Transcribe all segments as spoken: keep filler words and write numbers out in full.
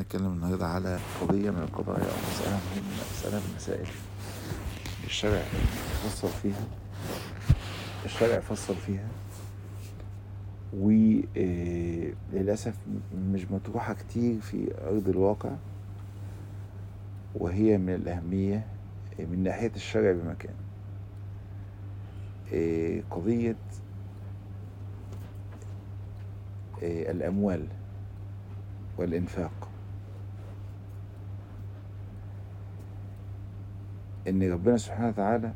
هنتكلم النهاردة على قضية من القضايا أو مسألة مهمة، مسألة من المسائل الشرع فصل فيها الشرع فصل فيها وللأسف مش مطروحة كتير في أرض الواقع، وهي من الأهمية من ناحية الشرع بمكان. قضية الأموال والإنفاق. إن ربنا سبحانه وتعالى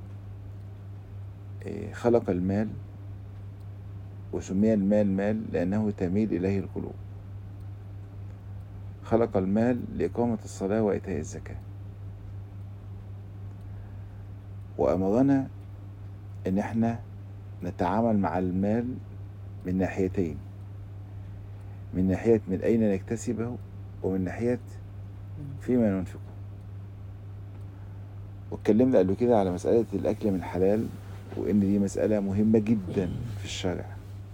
خلق المال، وسمي المال مال لأنه تميل إليه القلوب. خلق المال لإقامة الصلاة وإيتاء الزكاة، وأمرنا إن احنا نتعامل مع المال من ناحيتين، من ناحية من أين نكتسبه، ومن ناحية فيما ننفقه. واتكلمنا قبل كده على مسألة الأكل من حلال، وإن دي مسألة مهمة جدا في الشرع،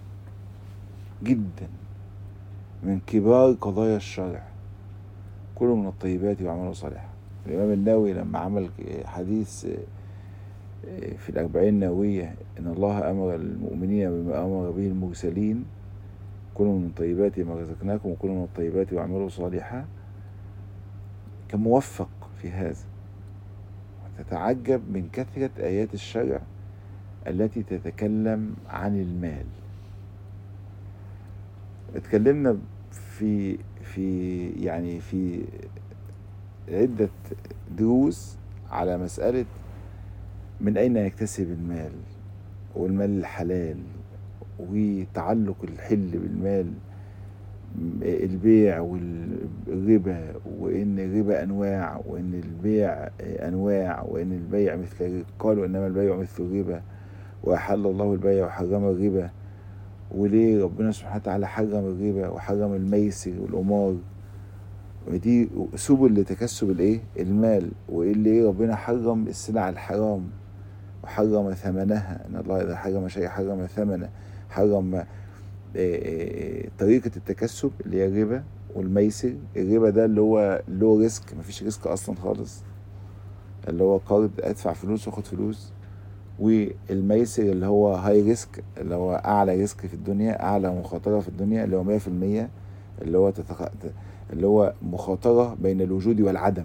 جدا من كبار قضايا الشرع. كل من الطيبات وعمله صالحا. الإمام النووي لما عمل حديث في الأربعين النووية إن الله أمر المؤمنين بما أمر به المرسلين، كلوا من طيبات ما رزقناكم وكلوا من الطيبات وعملوا صالحا، كان موفق في هذا. وتتعجب من كثرة آيات الشرع التي تتكلم عن المال. اتكلمنا في في يعني في عدة دروس على مسألة من أين يكتسب المال، والمال الحلال، وتعلق الحل بالمال، البيع والربا، وإن الربا أنواع، وإن البيع أنواع، وإن البيع مثل قالوا إنما البيع مثل الربا، وأحل الله البيع وحرم الربا. وليه ربنا سبحانه وتعالى حرم الربا وحرم الميسر والقمار، ودي سبل لتكسب الايه المال. وايه اللي ربنا حرم السلع الحرام وحرم ثمنها، ان الله اذا حرم شيء حرم ثمنه، حرم طريقة التكسب اللي هي الربا والميسر. الربا ده اللي هو له ريسك، مفيش ريسك اصلا خالص، اللي هو قرض ادفع فلوس واخد فلوس. والميسر اللي هو هاي ريسك، اللي هو اعلى ريسك في الدنيا، اعلى مخاطرة في الدنيا، اللي هو مية في المية، اللي هو تتق... اللي هو مخاطرة بين الوجود والعدم.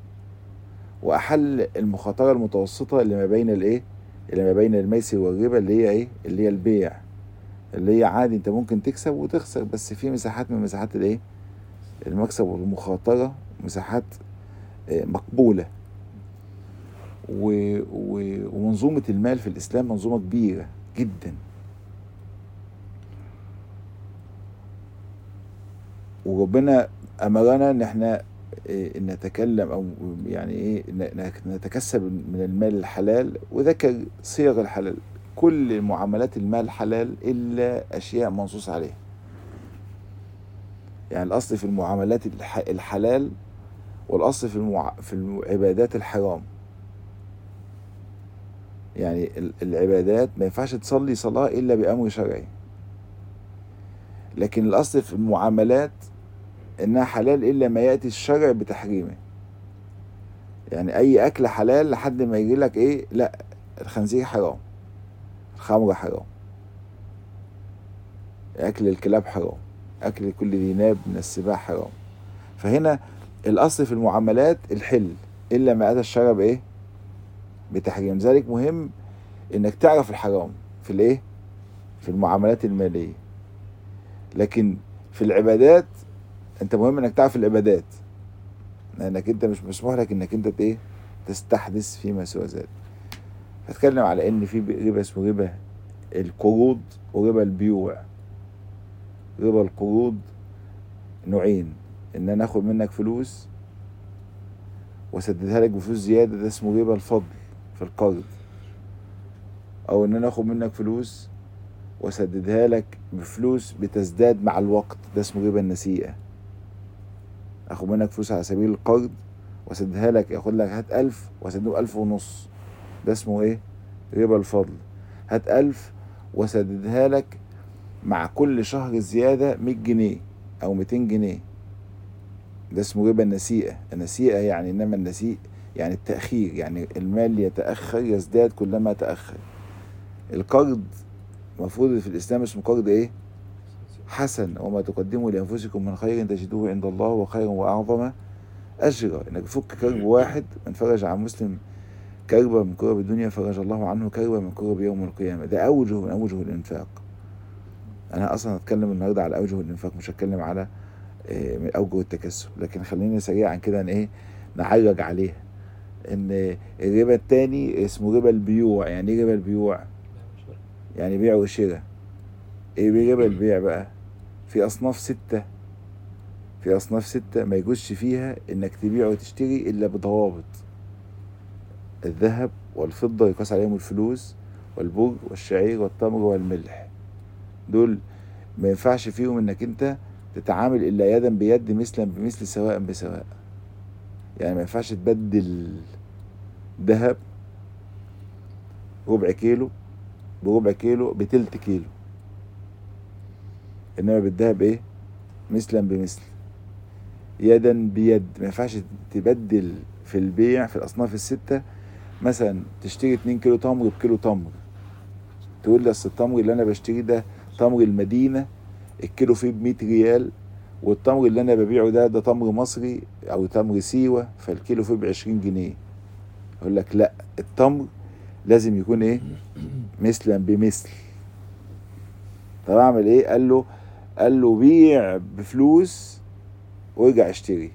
واحل المخاطرة المتوسطة اللي ما بين الايه اللي ما بين الميسر والربا، اللي هي ايه اللي هي البيع، اللي هي عادي انت ممكن تكسب وتخسر، بس في مساحات من مساحات الايه المكسب والمخاطرة، مساحات مقبولة. و... و... ومنظومة المال في الإسلام منظومة كبيرة جدا، وربنا أمرنا إن احنا نتكلم أو يعني إيه نتكسب من المال الحلال، وذكر صيغ الحلال. كل معاملات المال حلال إلا أشياء منصوص عليها. يعني الأصل في المعاملات الحلال، والأصل في المع... في العبادات الحرام. يعني العبادات ما ينفعش تصلي صلاة إلا بأمر شرعي، لكن الأصل في المعاملات إنها حلال إلا ما يأتي الشرع بتحريمه. يعني أي أكل حلال لحد ما يجي لك إيه، لا الخنزير حرام، الخمر حرام، أكل الكلاب حرام، أكل كل ذي ناب من السباع حرام. فهنا الأصل في المعاملات الحل إلا ما أتى الشرع بإيه بتحريم. ذلك مهم إنك تعرف الحرام في الإيه في المعاملات المالية. لكن في العبادات انت مهم انك تعرف العبادات، لانك انت مش مسموح لك انك انت ايه تستحدث فيما سوى ذلك. هتكلم على ان في ربا اسمه ربا القروض وربا البيوع. ربا القروض نوعين، ان انا اخد منك فلوس واسددها لك بفلوس زياده، ده اسمه ربا الفضل في القرض. او ان انا اخد منك فلوس واسددها لك بفلوس بتزداد مع الوقت، ده اسمه ربا النسيئه. اخد منك فلوس على سبيل القرض واسددها لك، ياخد لك هات ألف واسدده ألف ونص، ده اسمه ايه ربا الفضل. هات ألف واسددها لك مع كل شهر زيادة مية جنيه او ميتين جنيه، ده اسمه ربا النسيئة. النسيئة يعني إنما النسيء يعني التأخير، يعني المال يتأخر يزداد كلما تأخر. القرض مفروض في الإسلام اسمه قرض إيه؟ حسن. وما تقدموا لأنفسكم من خير تجدوه عند الله وخيرا وأعظم أجرا. إنك تفك كرب واحد، من فرج عن مسلم كربة من كرب الدنيا فرج الله عنه كربة من كرب يوم القيامة. ده أوجه من أوجه الإنفاق. أنا أصلا هتكلم النهاردة على أوجه الإنفاق، مش هتكلم على من أوجه التكسب، لكن خلينا سريعا كده إيه نعرج عليها. إن الربا التاني اسمه ربا البيوع. يعني إيه ربا البيوع؟ يعني بيع وشراء. إيه ربا البيع بقى؟ في أصناف ستة في أصناف ستة ما يجوزش فيها إنك تبيع وتشتري إلا بضوابط. الذهب والفضة يقاس عليهم الفلوس، والبر والشعير والتمر والملح. دول ما ينفعش فيهم إنك أنت تتعامل إلا يدا بيد مثلا بمثل سواء بسواء. يعني ما ينفعش تبدل ذهب ربع كيلو بربع كيلو بتلت كيلو، إنما بالذهب إيه؟ مثلا بمثل، يدا بيد. ما ينفعش تبدل في البيع في الأصناف الستة. مثلا تشتري اتنين كيلو تمر بكيلو تمر، تقول لي أصل التمر اللي أنا بشتريه ده تمر المدينة الكيلو فيه بمية ريال، والتمر اللي أنا ببيعه ده ده تمر مصري أو تمر سيوة فالكيلو فيه بعشرين جنيه. أقول لك لأ، التمر لازم يكون إيه؟ مثلا بمثل. طب أعمل إيه؟ قال له قال له بيع بفلوس وارجع اشتري.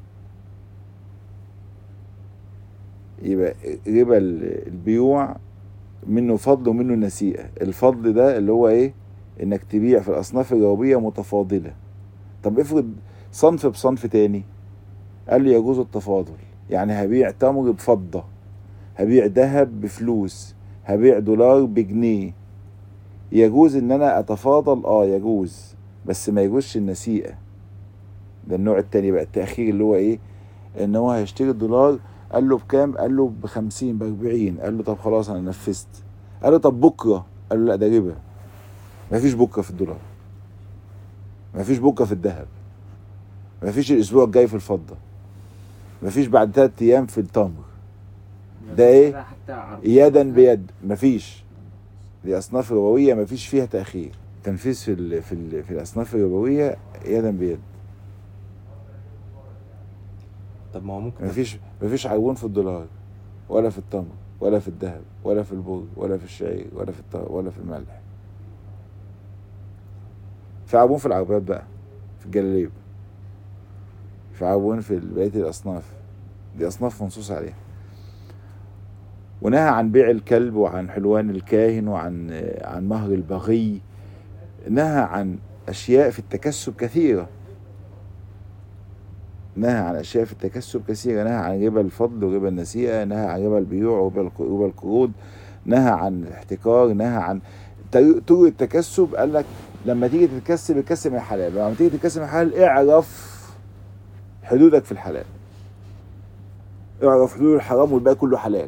يبقى ربا البيوع منه فضل ومنه نسيئة. الفضل ده اللي هو ايه؟ انك تبيع في الاصناف الربوية متفاضلة. طب افرض صنف بصنف تاني، قال لي يجوز التفاضل. يعني هبيع تمر بفضة، هبيع ذهب بفلوس، هبيع دولار بجنيه. يجوز ان انا اتفاضل، اه يجوز، بس ما يجوزش النسيئة. ده النوع التاني بقى، التأخير، اللي هو ايه؟ ان هو هيشتري الدولار، قال له بكام؟ قال له بخمسين باربعين. قال له طب خلاص انا نفذت. قال له طب بكرة؟ قال له لا ده ربا. مفيش بكرة في الدولار، مفيش بكرة في الذهب، مفيش الاسبوع الجاي في الفضة، مفيش بعد ثلاث ايام في التمر. ده ايه؟ يدا بيد. مفيش. دي اصناف ربوية مفيش فيها تأخير. تنفيذ في ال في ال في الاصناف الربوية يدا بيد. طب ما هو ممكن مفيش مفيش عربون في الدولار ولا في التمر ولا في الذهب ولا في البر ولا في الشعير ولا في الط... ولا في الملح. في عربون في العربيات بقى، في الجلاليب، في عربون في بقية الأصناف. دي أصناف منصوص عليها. ونهى عن بيع الكلب وعن حلوان الكاهن وعن عن مهر البغي. نهى عن أشياء في التكسب كثيرة. نهى عن أشياء في التكسب كثيرة. نهى عن ربا الفضل وربا النسيئة، نهى عن ربا البيوع وربا القروض، نهى عن الاحتكار، نهى عن طرق التكسب. قال لك لما تيجي تتكسب الكسب من الحلال، لما تيجي تتكسب من الحلال اعرف حدودك في الحلال، اعرف حدود الحرام والباقي كله حلال.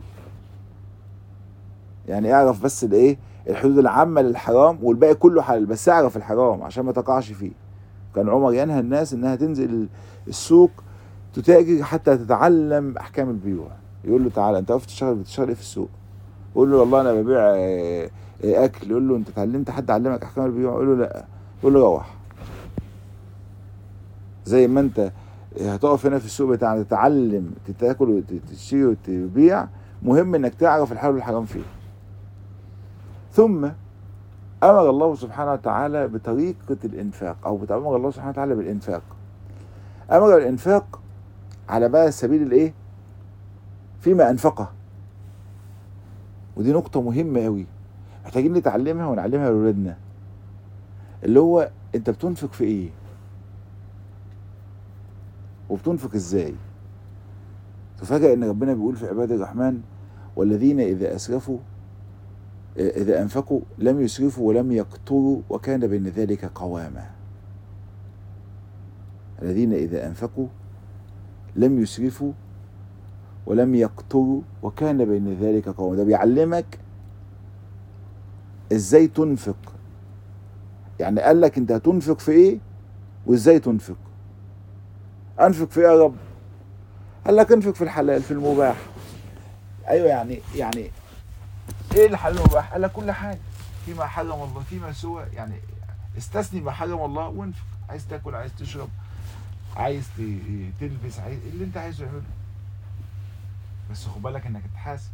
يعني اعرف بس الايه؟ الحدود العامة للحرام والباقي كله حلال، بس اعرف الحرام عشان ما تقعش فيه. كان عمر ينهى الناس انها تنزل السوق تتاجر حتى تتعلم احكام البيوع. يقول له تعالى انت واقف تشتغل بتشتغل ايه في السوق؟ يقول له والله انا ببيع اكل. يقول له انت اتعلمت حد علمك احكام البيوع؟ يقول له لا. يقول له روح. زي ما انت هتقف هنا في السوق بتاعنا تتعلم تاكل وتشتري وتبيع، مهم انك تعرف الحلال والحرام فيه. ثم امر الله سبحانه وتعالى بطريقة الانفاق، او امر الله سبحانه وتعالى بالانفاق. امر الانفاق على بقى سبيل الايه؟ فيما انفقه. ودي نقطة مهمة قوي محتاجين نتعلمها ونعلمها لأولادنا. اللي هو انت بتنفق في ايه؟ وبتنفق ازاي؟ تفاجأ ان ربنا بيقول في عباد الرحمن والذين اذا اسرفوا اذا انفقوا لم يسرفوا ولم يقتروا وكان بين ذلك قواما. الذين اذا انفقوا لم يسرفوا ولم يقتروا وكان بين ذلك قواما. ده بيعلمك ازاي تنفق. يعني قال لك انت هتنفق في ايه وازاي تنفق. انفق في ايه يا رب؟ قال لك انفق في الحلال في المباح. ايوه يعني يعني ايه الحلال والمباح؟ قال لك كل حاجه فيما حرم الله فيما سوى، يعني استثني ما حرم الله وانفق. عايز تاكل، عايز تشرب، عايز ت- تلبس، عايز اللي انت عايزه اعمله، بس خد بالك انك تتحاسب.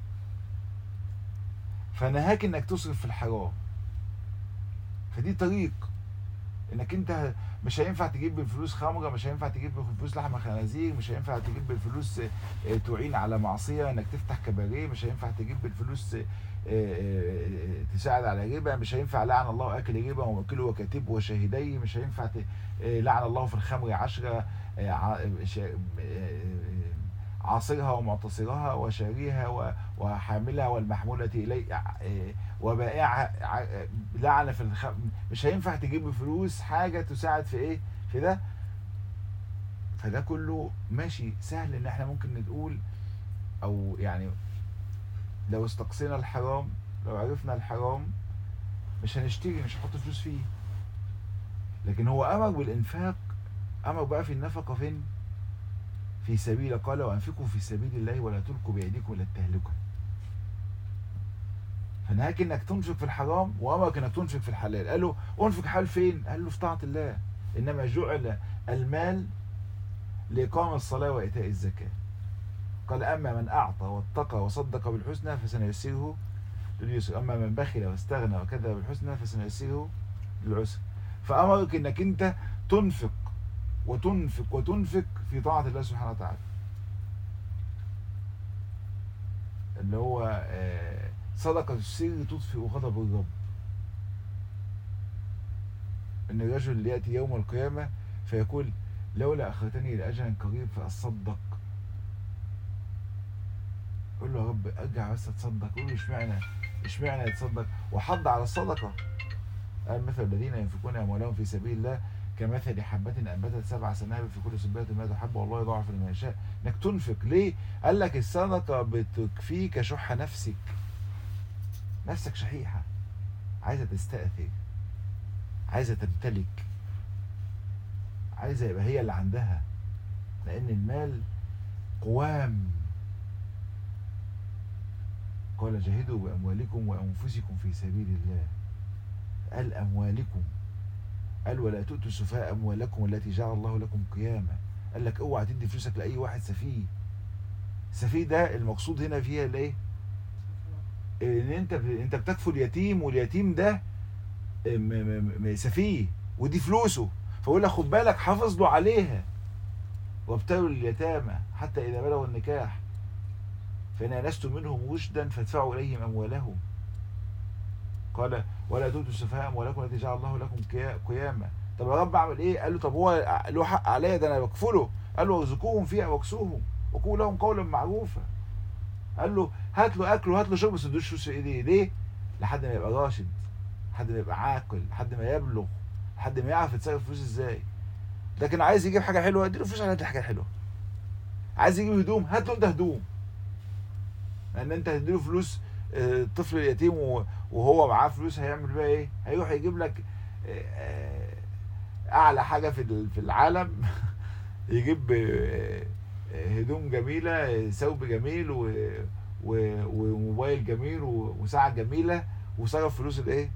فنهاك انك تصرف في الحرام. فدي طريق انك انت مش هينفع تجيب بالفلوس خمره، مش هينفع تجيب بالفلوس لحمه خنازير، مش هينفع تجيب بالفلوس آه، تعين على معصيه انك تفتح كباريه، مش هينفع تجيب بالفلوس آه، آه، تساعد على ربا، مش هينفع لعن الله اكل ربا وموكله وكاتبه وشاهديه، مش هينفع ت- آه، لعن الله في الخمر عشرة آه، ع- شا- آه، عاصرها ومعتصرها وشاريها و- وحاملها والمحمولة إليه آه، وبائعها ع- لعنة في الخ... مش هينفع تجيب بفلوس حاجة تساعد في ايه في ده. فده كله ماشي سهل ان احنا ممكن نقول، او يعني لو استقصينا الحرام، لو عرفنا الحرام مش هنشتري، مش هنحط فلوس فيه. لكن هو امر بالانفاق، امر بقى في النفقة فين؟ في سبيل، قال وانفقوا في سبيل الله ولا تلقوا بايديكم الى التهلكة. فنهاك انك تنفق في الحرام وامرك انك تنفق في الحلال. قال له انفق حال فين؟ قال له في طاعة الله. انما جعل المال لإقام الصلاة وإيتاء الزكاة. قال أما من أعطى واتقى وصدق بالحسنى فسنيسره لليسر، أما من بخل واستغنى وكذب بالحسنى فسنيسره للعسر. فأمرك إنك أنت تنفق وتنفق وتنفق في طاعة الله سبحانه وتعالى، اللي هو آه، صدقة السر تطفئ غضب الرب. إن الرجل اللي يأتي يوم القيامة فيقول لولا أخرتني لأجل قريب فأصدق. قول له يا رب ارجع بس اتصدق. قول له اشمعنى اشمعنى يتصدق؟ وحض على الصدقه. قال مثل الذين ينفقون اموالهم في سبيل الله كمثل حبة انبتت سبع سنابل في كل سنبلة مئة حبة والله يضاعف لمن يشاء. انك تنفق ليه؟ قال لك الصدقه بتكفيك شح نفسك. نفسك شحيحه، عايزه تستأثر، عايزه تمتلك، عايزه يبقى هي اللي عندها، لان المال قوام. قال جاهدوا باموالكم وانفسكم في سبيل الله. قال اموالكم، قال ولا تؤتوا السفهاء اموالكم التي جعل الله لكم قياما. قال لك اوعى تدي فلوسك لاي واحد سفيه. سفيه ده المقصود هنا فيها الايه؟ ان انت انت بتكفل يتيم، واليتيم ده م- م- م- سفيه ودي فلوسه. فيقول لك خد بالك حافظ له عليها. وابتلوا اليتامى حتى اذا بلغوا النكاح فان انستم منهم رشدا فادفعوا اليهم اموالهم. قال ولا تؤتوا السفهاء اموالكم التي جعل الله لكم قياما. طب يا رب اعمل ايه؟ قال له طب هو له حق عليا، ده انا بكفله. قال له ارزقوهم فيها واكسوهم وقولوا لهم قولا معروفا. قال له هات له اكل وهات له شرب بس ما تدوش فلوس في ايديه. ليه؟ لحد ما يبقى راشد، لحد ما يبقى عاقل، لحد ما يبلغ، لحد ما يعرف يتصرف فلوس ازاي. لكن عايز يجيب حاجه حلوه اديله فلوس على حاجه حلوه. عايز يجيب هدوم هات له انت هدوم. لان انت هتديله فلوس آه، الطفل اليتيم وهو معاه فلوس هيعمل بيها ايه؟ هيروح يجيب لك آه، آه، اعلى حاجه في في العالم يجيب آه، آه، هدوم جميله، ثوب جميل و و- وموبايل جميل و- وساعه جميله، وصرف فلوس الايه؟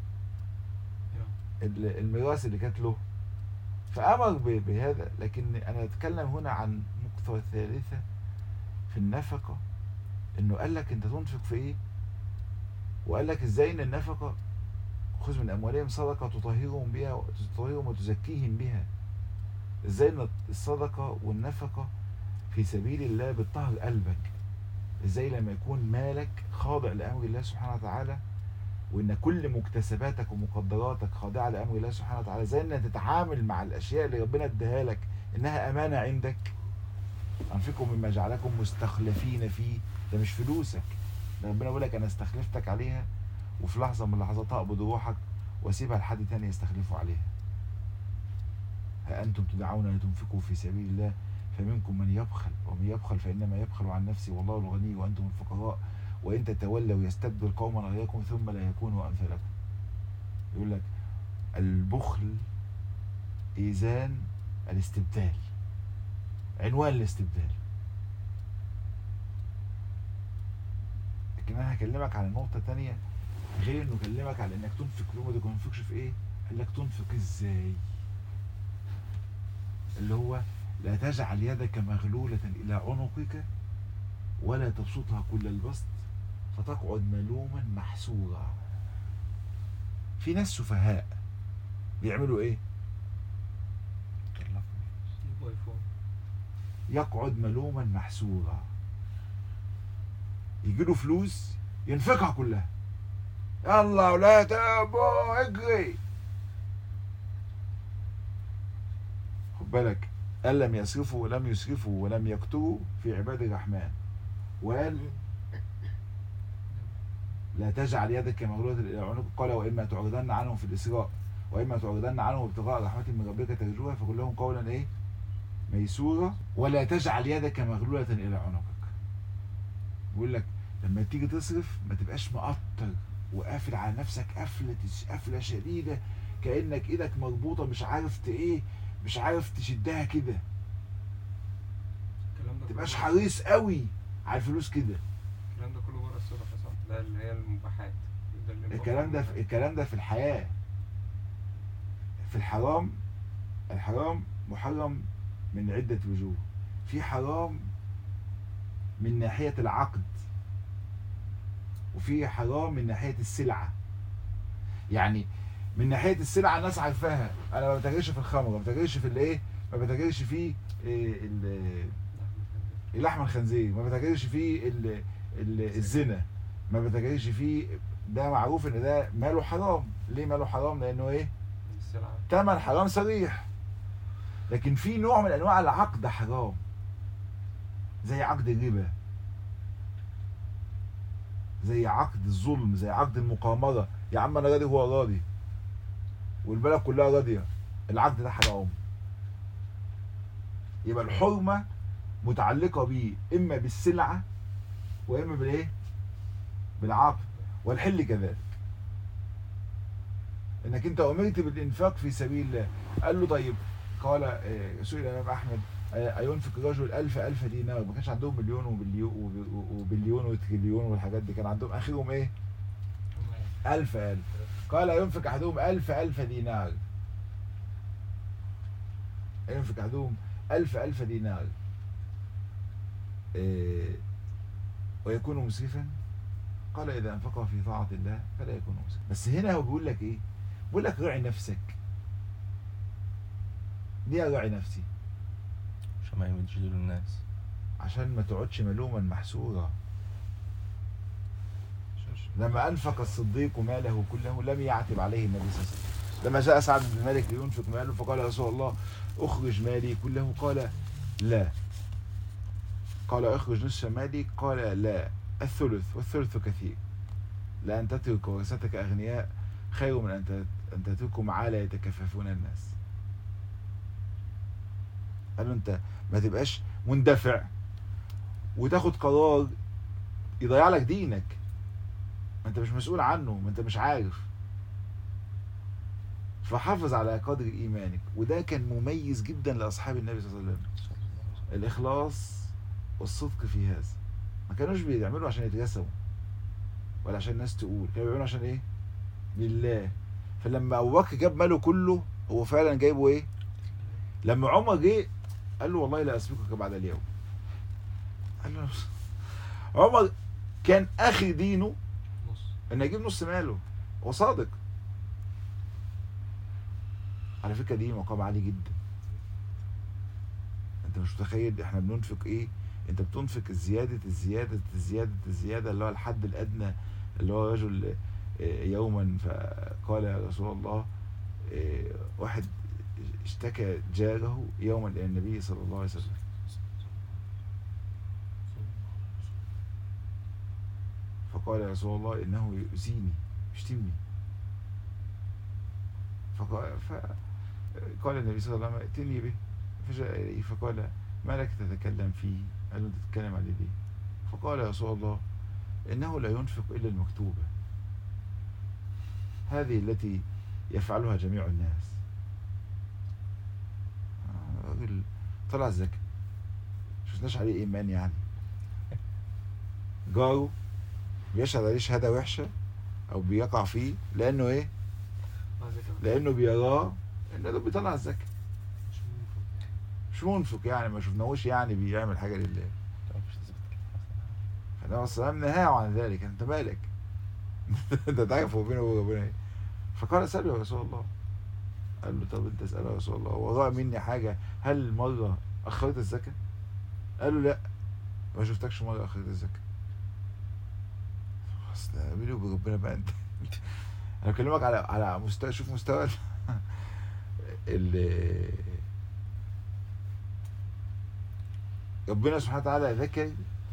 ال- الميراث اللي كانت له. فامر ب- بهذا. لكن انا اتكلم هنا عن نقطه ثالثه في النفقه، انه قال لك انت تنفق في ايه؟ وقال لك ازاي ان النفقه خذ من اموالهم صدقه تطهرهم بها تطهرهم وتزكيهم بها. ازاي ان الصدقه والنفقه في سبيل الله بتطهر قلبك. ازاي لما يكون مالك خاضع لامر الله سبحانه وتعالى، وان كل مكتسباتك ومقدراتك خاضعه لامر الله سبحانه وتعالى. ازاي انك تتعامل مع الاشياء اللي ربنا اداها لك انها امانه عندك. انفقوا مما جعلكم مستخلفين فيه. ده مش فلوسك، ده ربنا بيقول لك انا استخلفتك عليها، وفي لحظه من اللحظات هقبض روحك واسيبها لحد تاني يستخلفوا عليها. ها انتم تدعون لتنفقوا في سبيل الله فمنكم من يبخل ومن يبخل فانما يبخل عن نفسه والله الغني وانتم الفقراء وان تتولوا يستبدل قوما غيركم ثم لا يكونوا امثالكم. يقول لك البخل ايذان الاستبدال. عنوان الاستبدال. لكن انا هكلمك على نقطة تانية غير انه اكلمك على انك تنفق يوم ما تنفقش في ايه، قال لك تنفق ازاي، اللي هو لا تجعل يدك مغلولة الى عنقك ولا تبسطها كل البسط فتقعد ملوما محسورا. في ناس سفهاء بيعملوا ايه؟ يقعد ملوما محسورا، يجيله فلوس ينفقها كلها، يلا ولا تابو اجري. خد بالك، قال لم يسرفوا ولم يسرفوا ولم يقتروا في عباد الرحمن، وقال لا تجعل يدك مغلولة إلى عنقك، قال وإما تعرضن عنهم في الإسراء وإما تعرضن عنهم ابتغاء رحمة من ربك ترجوها فقل لهم قولا إيه ميسورا ولا تجعل يدك مغلولة إلى عنقك. بيقول لك لما تيجي تصرف ما تبقاش مقطر وقافل على نفسك قفلة قفلة شديدة كأنك إيدك مربوطة مش عارف إيه، مش عارف تشدها كده. ما تبقاش حريص قوي على الفلوس كده. الكلام ده كله بره الصدقة صح؟ ده اللي هي المباحات. الكلام ده في الكلام ده في الحياة. في الحرام، الحرام محرم من عدة وجوه. في حرام من ناحية العقد، وفي حرام من ناحية السلعة. يعني من ناحية السلعة الناس عارفاها، أنا ما بتاجرش في الخمر، ما بتاجرش في الإيه، ما بتاجرش في اللحم الخنزير، ما بتاجرش في الزنا، ما بتاجرش في ده. معروف إن ده ماله حرام. ليه ماله حرام؟ لأنه إيه؟ تمن حرام صريح. لكن في نوع من أنواع العقد حرام، زي عقد الربا، زي عقد الظلم، زي عقد المقامرة. يا عم أنا راضي هو راضي والبلد كلها راضية، العقد ده حرام. يبقى الحرمة متعلقة بيه إما بالسلعة وإما بالإيه؟ بالعقد. والحل كذلك، إنك أنت أمرت بالإنفاق في سبيل الله. قال له طيب، قال سئل الإمام أحمد أينفق الرجل ألف ألف دينار؟ ما كانش عندهم مليون وبليون وبليون وتريليون والحاجات دي، كان عندهم آخرهم إيه؟ ألف ألف. قال ينفق أحدهم ألف ألف دينار، ينفق أحدهم ألف ألف دينار إيه ويكون مسرفا؟ قال إذا أنفقه في طاعة الله فلا يكون مسرفا. بس هنا هو بيقول لك إيه؟ بيقول لك راعي نفسك. ليه راعي نفسي؟ عشان ما يمدش دول الناس، عشان ما تقعدش ملوما محسورا. لما أنفق الصديق ماله كله لم يعتب عليه النبي صلى الله عليه وسلم. لما جاء سعد بن مالك لينفق ماله فقال يا رسول الله أخرج مالي كله، قال لا. قال أخرج نصف مالي، قال لا، الثلث، والثلث كثير. لأن تترك ورثتك أغنياء خير من أن تتركهم عالة يتكففون الناس. قال له أنت ما تبقاش مندفع وتاخد قرار يضيع لك دينك، ما انت مش مسؤول عنه، ما انت مش عارف. فحافظ على قدر ايمانك. وده كان مميز جدا لاصحاب النبي صلى الله عليه وسلم، الاخلاص والصدق في هذا. ما كانوش بيعملوا عشان يتجسموا ولا عشان الناس تقول، كانوا بيعملوا عشان ايه؟ لله. فلما ابو بكر جاب ماله كله، هو فعلا جايبه ايه؟ لما عمر جه قال له والله لا اسبقك بعد اليوم. قال له عمر كان اخر دينه ان يجيب نص ماله، هو صادق. على فكره دي مقام عالي جدا. انت مش متخيل احنا بننفق ايه. انت بتنفق الزياده الزياده الزياده الزياده اللي هو الحد الادنى، اللي هو رجل يوما فقال يا رسول الله، واحد اشتكى جاره يوما الى النبي صلى الله عليه وسلم، فقال يا رسول الله انه يؤذيني يشتمني. فقال, فقال النبي صلى الله عليه وسلم ائتني به. فجاء اليه فقال ما لك تتكلم فيه؟ قال له انت تتكلم عليه ليه؟ فقال يا رسول الله انه لا ينفق الا المكتوبه، هذه التي يفعلها جميع الناس. راجل طلع الزكاه، شفناش عليه ايمان يعني. جاره بيشهد عليه شهاده وحشه او بيقع فيه لانه ايه؟ لانه بيراه انه ده بيطلع الزكاه، مش منفق يعني، ما شفناهوش يعني بيعمل حاجه لله. مش تثبت كده. فالنبي صلى الله عليه وسلم نهاه عن ذلك. انت مالك؟ انت تعرف هو بينه وبين ربنا ايه؟ فقال اساله يا رسول الله. قال له طب انت اساله يا رسول الله، وراء مني حاجه، هل مره اخرت الزكاه؟ قال له لا، ما شفتكش مره اخرت الزكاه. بس ده بيني وبين ربنا بقى. انت انا بكلمك على على مستوى، شوف مستوى ال ربنا سبحانه وتعالى ذكر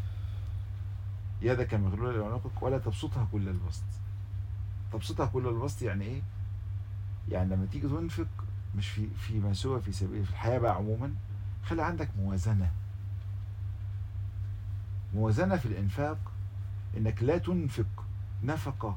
يدك مغلولة لعنقك ولا تبسطها كل البسط. تبسطها كل البسط يعني ايه؟ يعني لما تيجي تنفق مش في فيما سوى في سبيل في الحياة بقى عموما، خلي عندك موازنة. موازنة في الإنفاق، إنك لا تنفق نفقة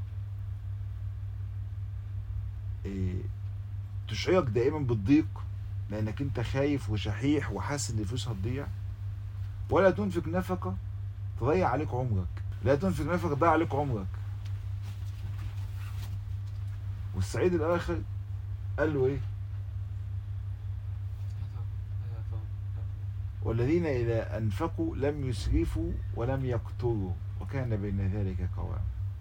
إيه تشعرك دائما بالضيق لأنك أنت خايف وشحيح وحاسس إن الفلوس هتضيع، ولا تنفق نفقة تضيع عليك عمرك. لا تنفق نفقة تضيع عليك عمرك. والسعيد الآخر قال له إيه؟ والذين إذا أنفقوا لم يسرفوا ولم يقتروا وكان بين ذلك قوام.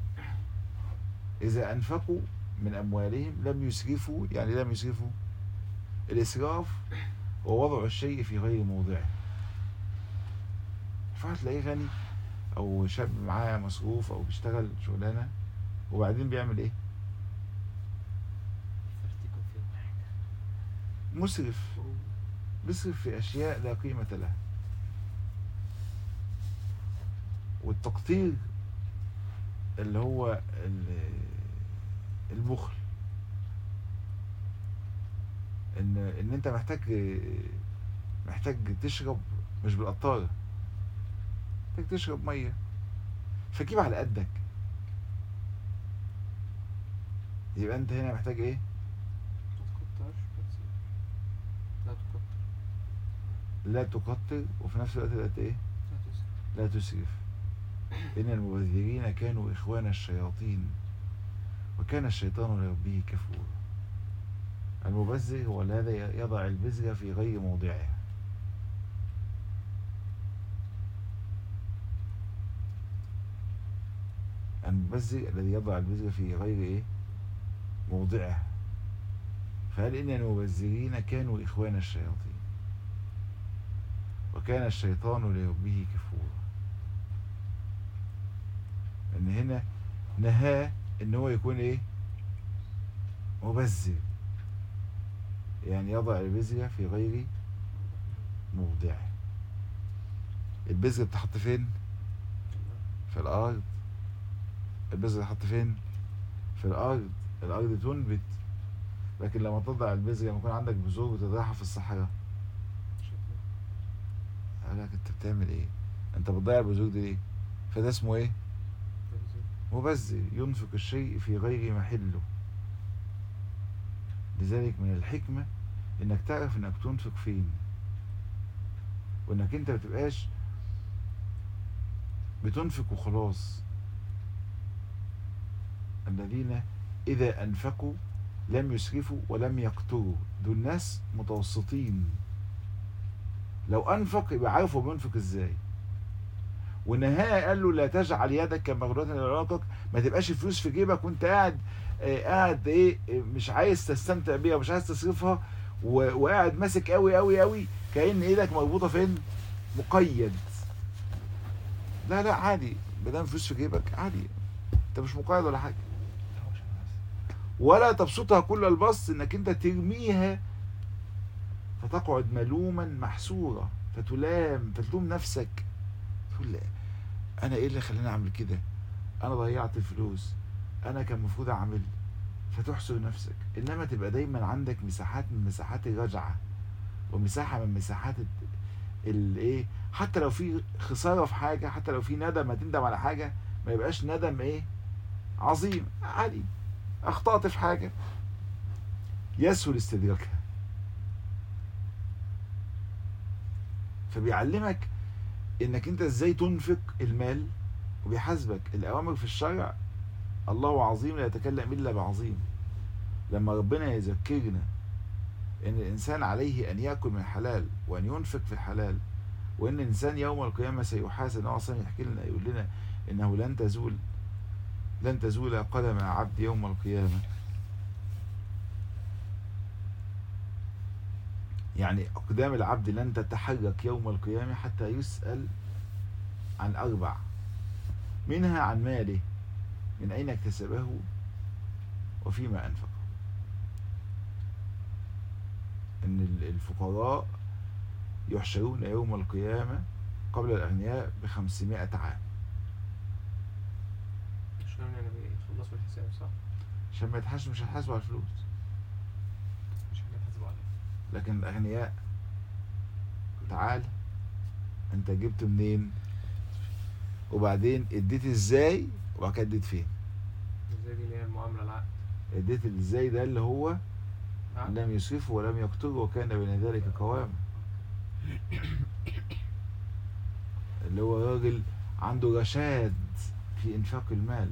إذا أنفقوا من أموالهم لم يسرفوا، يعني لم يسرفوا. الإسراف هو وضع الشيء في غير موضعه. فهتلاقيه غني أو شاب معاه مصروف أو بيشتغل شغلانة وبعدين بيعمل إيه؟ مسرف، بيصرف في أشياء لا قيمة لها. والتقطير اللي هو البخل، ان ان انت محتاج محتاج تشرب مش بالقطاره، محتاج تشرب ميه فجيب على قدك. يبقى انت هنا محتاج ايه؟ لا تقطر وفي نفس الوقت لا ايه؟ لا تسرف. إن المبذرين كانوا إخوان الشياطين وكان الشيطان لربه كفورا. المبذر هو الذي يضع البذرة في غير موضعها. المبذر الذي يضع البذرة في غير إيه؟ موضعها. فقال إن المبذرين كانوا إخوان الشياطين وكان الشيطان لربه كفورا. ان هنا نهاه ان هو يكون ايه؟ مبذر، يعني يضع البذرة في غير موضعه. البذرة بتحط فين؟ في الارض. البذرة تحط فين؟ في الارض. الارض تنبت، لكن لما تضع البذرة لما يكون عندك بذور وتزرعها في الصحراء، اقول لك انت بتعمل ايه؟ انت بتضيع البذور دي ليه؟ فده اسمه ايه؟ مبذر، ينفق الشيء في غير محله. لذلك من الحكمة انك تعرف انك تنفق فين، وانك انت متبقاش بتنفق وخلاص. الذين اذا انفقوا لم يسرفوا ولم يقتروا، دول ناس متوسطين. لو انفق يبقى عارف هو بينفق ازاي. ونهاية قال له لا تجعل يدك مغلولة لعنقك، ما تبقاش الفلوس في جيبك وانت قاعد آه قاعد ايه مش عايز تستمتع بيها ومش عايز تصرفها، وقاعد ماسك قوي قوي قوي كأن ايدك مربوطة فين؟ مقيد. لا لا عادي، ما دام فلوس في جيبك عادي، انت مش مقيد ولا حاجة. ولا تبسطها كل البسط، انك انت ترميها فتقعد ملوما محسورة، فتلام فتلوم نفسك، تقول انا ايه اللي خلاني اعمل كده؟ انا ضيعت الفلوس، انا كان المفروض اعمل، فتحسر نفسك. انما تبقى دايما عندك مساحات من مساحات الرجعه، ومساحه من مساحات الايه، حتى لو في خساره في حاجه، حتى لو في ندم هتندم على حاجه، ما يبقاش ندم ايه عظيم، عادي. اخطأت في حاجه يسهل استدراكها. فبيعلمك انك انت ازاي تنفق المال، وبيحاسبك. الاوامر في الشرع الله عظيم لا يتكلم الا بعظيم. لما ربنا يذكرنا ان الانسان عليه ان ياكل من الحلال وان ينفق في الحلال، وان الانسان يوم القيامه سيحاسب، النبي صلى الله عليه وسلم يحكي لنا يقول لنا انه لن تزول لن تزول قدم عبد يوم القيامه. يعني اقدام العبد لن تتحرك يوم القيامه حتى يسأل عن اربع، منها عن ماله، من اين اكتسبه وفيما انفقه. ان الفقراء يحشرون يوم القيامة قبل الأغنياء بخمسمائة عام. عشان يعني بيخلصوا الحساب صح؟ عشان ما يتحاسب، مش هيتحاسبوا على الفلوس، مش هيحاسبوا عليه. لكن الأغنياء تعال أنت جبته منين، وبعدين اديت ازاي، وبعد كده اديت فين. ازاي دي اللي هي المعاملة العقد. اديت ازاي ده اللي هو عقد. لم يسرفه ولم يقتره وكان بين ذلك قواما. اللي هو راجل عنده رشاد في إنفاق المال.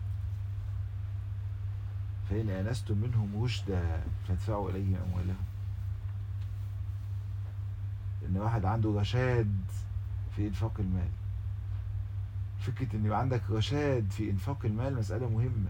فإن آنستم منهم رشدا فادفعوا إليهم أموالهم. إن واحد عنده رشاد في إنفاق المال. فكرة إن يبقى عندك رشاد في إنفاق المال مسألة مهمة.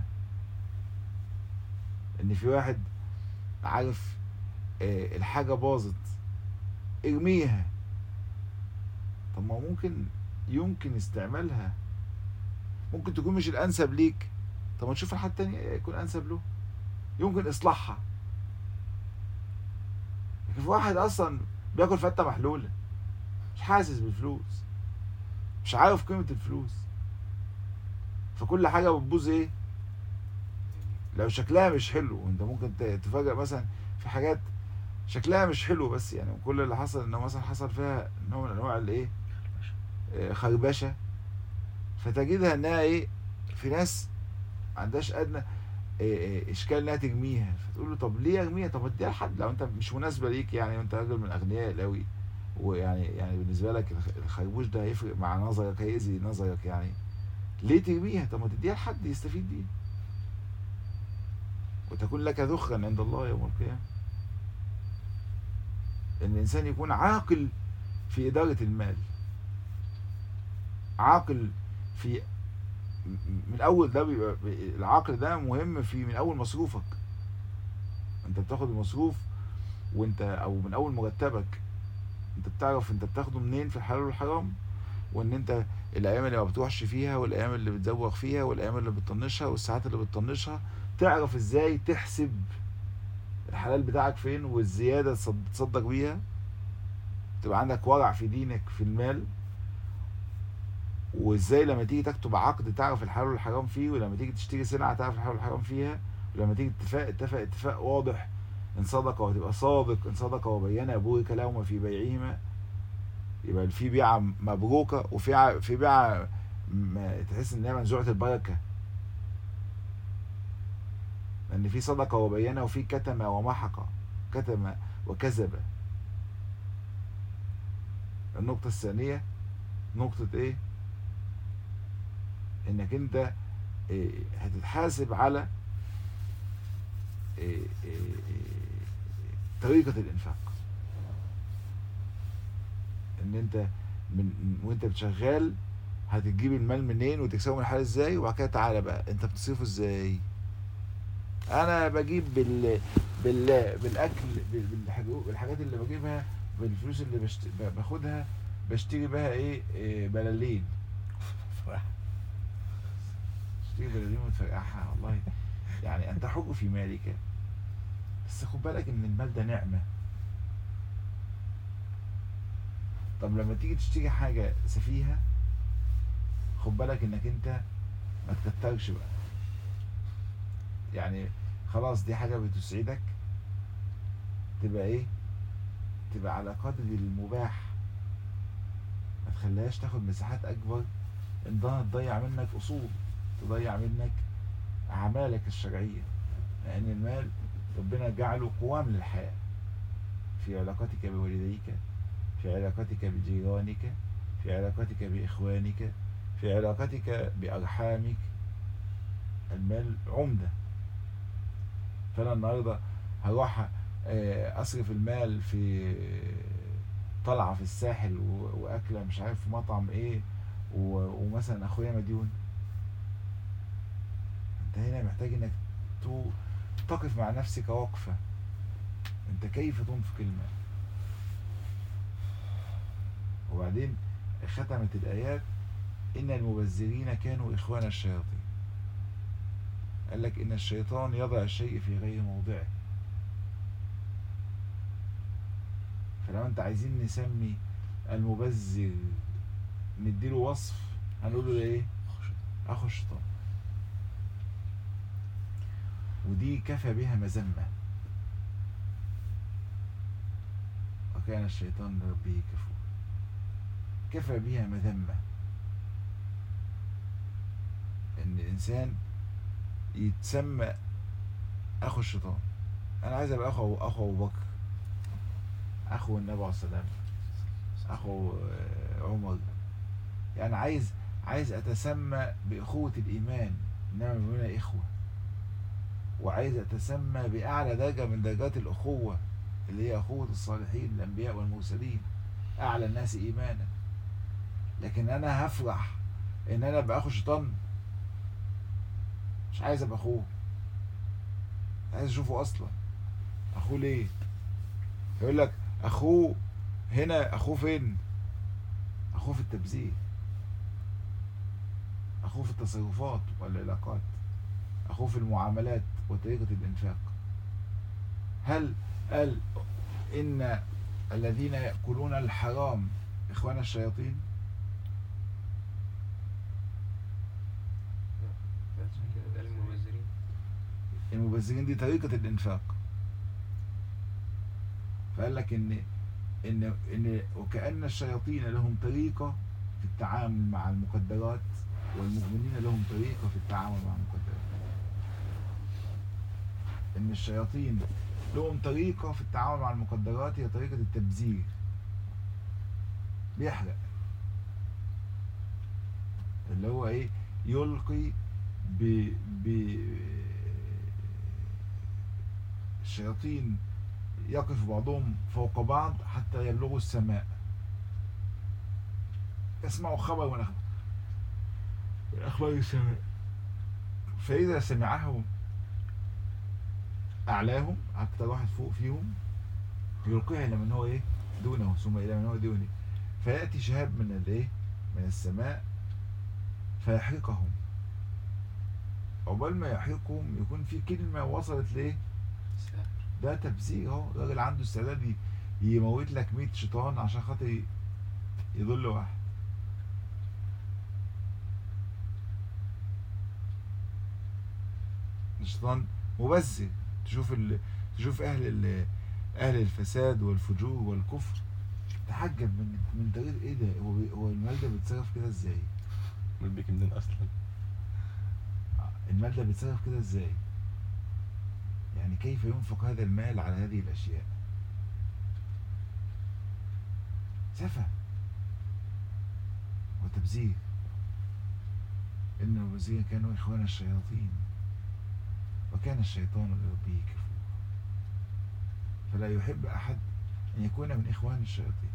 إن في واحد عارف آه الحاجة باظت ارميها، طب ما ممكن يمكن استعمالها، ممكن تكون مش الأنسب ليك، طب ما تشوف حد تاني يكون أنسب له، يمكن إصلاحها. لكن في واحد أصلا بياكل فتة محلولة، مش حاسس بالفلوس، مش عارف قيمة الفلوس، فكل حاجة بتبوظ إيه؟ لو شكلها مش حلو. وأنت ممكن تفاجأ مثلا في حاجات شكلها مش حلو، بس يعني كل اللي حصل إنه مثلا حصل فيها نوع من أنواع الإيه؟ خربشة، فتجدها إنها إيه؟ في ناس ما عندهاش أدنى اشكال انها ترميها، فتقول له طب ليه ارميها؟ طب اديها لحد لو انت مش مناسبه ليك، يعني وانت راجل من اغنياء قوي، ويعني يعني بالنسبه لك الخربوش ده هيفرق مع نظرك، هيأذي نظرك، يعني ليه ترميها؟ طب ما تديها لحد يستفيد بيه، وتكون لك ذخرا عند الله يوم القيامه. ان الانسان يكون عاقل في اداره المال، عاقل في من اول ده بيبقى العقل ده مهم في من اول مصروفك. انت بتاخد المصروف وانت او من اول مرتبك انت بتعرف انت بتاخده منين في الحلال والحرام، وان انت الايام اللي ما بتروحش فيها والايام اللي بتزوغ فيها والايام اللي بتطنشها والساعات اللي بتطنشها، تعرف ازاي تحسب الحلال بتاعك فين والزياده تصدق بيها، تبقى عندك ورع في دينك في المال. وازاي لما تيجي تكتب عقد تعرف الحلال والحرام فيه، ولما تيجي تشتري سلعه تعرف الحلال والحرام فيها، ولما تيجي اتفاق اتفق اتفاق واضح، ان صدق وتبقى صادق، ان صدق وبين بورك لهما في بيعهما، يبقى في بيعه مبروكه وفي في بيعه تحس ان هي منزوعه البركه، لان في صدق وبين وفي كتم ومحق، كتم وكذب. النقطه الثانيه نقطه ايه؟ انك انت إيه هتتحاسب على إيه إيه طريقة الانفاق. ان انت من وانت بتشغال هتجيب المال منين وتكسبه من الحلال ازاي، وبعد كده تعالى بقى انت بتصرفه ازاي. انا بجيب بال بال بالاكل بالحاجات اللي بجيبها بالفلوس اللي بشت... باخدها بشتري بها ايه, إيه بلالين تشتري بلالين وتفرقعها. والله يعني انت حر في مالك، بس خد بالك ان المال ده نعمة. طب لما تيجي تشتري حاجة سفيهة خد بالك انك انت ما تكترش بقى، يعني خلاص دي حاجة بتسعدك تبقى ايه، تبقى على قدر المباح، ما تخليهاش تاخد مساحات اكبر انها تضيع منك اصول، تضيع منك اعمالك الشرعية. لان المال ربنا جعله قوام للحياة، في علاقتك بوالديك، في علاقتك بجيرانك، في علاقتك بإخوانك، في علاقتك بأرحامك. المال عمدة. فأنا النهاردة هروح أصرف المال في طلعة في الساحل وأكلة مش عارف في مطعم إيه، ومثلا أخويا مديون. أنت هنا محتاج إنك تقف مع نفسك وقفة. أنت كيف تنفق المال؟ وبعدين ختمت الآيات إن المبذرين كانوا إخوان الشياطين. قال لك إن الشيطان يضع الشيء في غير موضعه. فلو أنت عايزين نسمي المبذر نديله وصف هنقول له إيه؟ أخو الشيطان. ودي كفى بها مذمة. وكان الشيطان لربه كفور. كفى بها مذمة ان الانسان يتسمى اخو الشيطان. انا عايز ابقى اخو اخو ابو بكر، اخو النبي عليه السلام، اخو عمر. يعني عايز عايز اتسمى باخوة الايمان، انما المؤمنون اخوة. وعايز اتسمى باعلى درجة من درجات الاخوة اللي هي اخوة الصالحين الانبياء والمرسلين، اعلى الناس ايمانا. لكن انا هفرح ان انا ابقى اخو الشيطان؟ مش عايز ابقى اخوه، عايز اشوفه اصلا. اخوه ليه؟ يقول لك اخوه هنا. اخوه فين؟ اخوه في التبذير، اخوه في التصرفات والعلاقات، اخوه في المعاملات وطريقة الانفاق. هل قال ان الذين يأكلون الحرام اخوان الشياطين؟ المبذرين دي طريقة الانفاق. فقال لك ان ان ان وكأن الشياطين لهم طريقة في التعامل مع المقدرات، والمؤمنين لهم طريقة في التعامل مع المقدرات. ان الشياطين لهم طريقة في التعامل مع المقدرات، هي طريقة التبذير. بيحرق، اللي هو ايه؟ يلقي ب ب الشياطين يقف بعضهم فوق بعض حتى يبلغوا السماء، يسمعوا خبر من أخبار من أخبار السماء، فإذا سمعه أعلاهم أكتر واحد فوق فيهم يلقيها إلى من هو إيه دونه، ثم إلى من هو دونه، فيأتي شهاب من الإيه من السماء فيحرقهم. عقبال ما يحرقهم يكون في كلمة وصلت ليه؟ ده تبذير اهو. الراجل عنده استعداد يموت لك مية شيطان عشان خاطر يضل واحد. الشيطان مبذر. تشوف ال... تشوف اهل ال... اهل الفساد والفجور والكفر تحجب من من طريق ايه ده؟ هو بي... هو المال ده بيتصرف كده ازاي؟ المال بيجي منين اصلا؟ المال ده بيتصرف كده ازاي؟ يعني كيف ينفق هذا المال على هذه الأشياء؟ سفه وتبذير. إن المبذرين كانوا إخوان الشياطين وكان الشيطان لربه كفورا. فلا يحب أحد أن يكون من إخوان الشياطين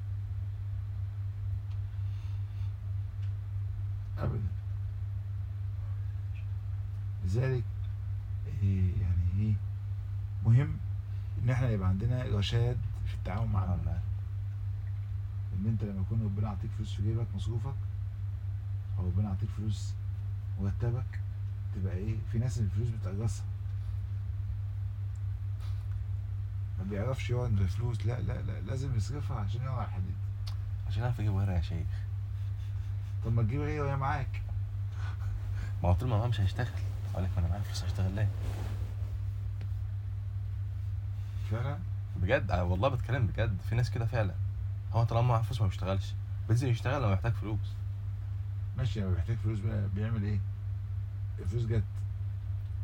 أبدا. لذلك إيه يعني إيه مهم ان احنا يبقى عندنا رشاد في التعامل مع المال. ان انت لما يكون ربنا يعطيك فلوس في جيبك مصروفك، او ربنا يعطيك فلوس مرتبك، تبقى ايه؟ في ناس الفلوس بتقرصها، ما بيعرفش يقعد بالفلوس. لا لا لا لازم يصرفها عشان يقعد على الحديد، عشان اعرف اجيب غيرها يا شيخ. طب ما تجيب غيرها وهي معاك. ما هو طول ما معاه مش هيشتغل. اقول لك ما انا معايا فلوس هشتغل ليه؟ فعلا بجد والله بتكلم بجد. في ناس كده فعلا، هو طالما معاه فلوس ما بيشتغلش، بينزل يشتغل لما محتاج فلوس. ماشي، لما بيحتاج فلوس بقى بيعمل ايه؟ الفلوس جت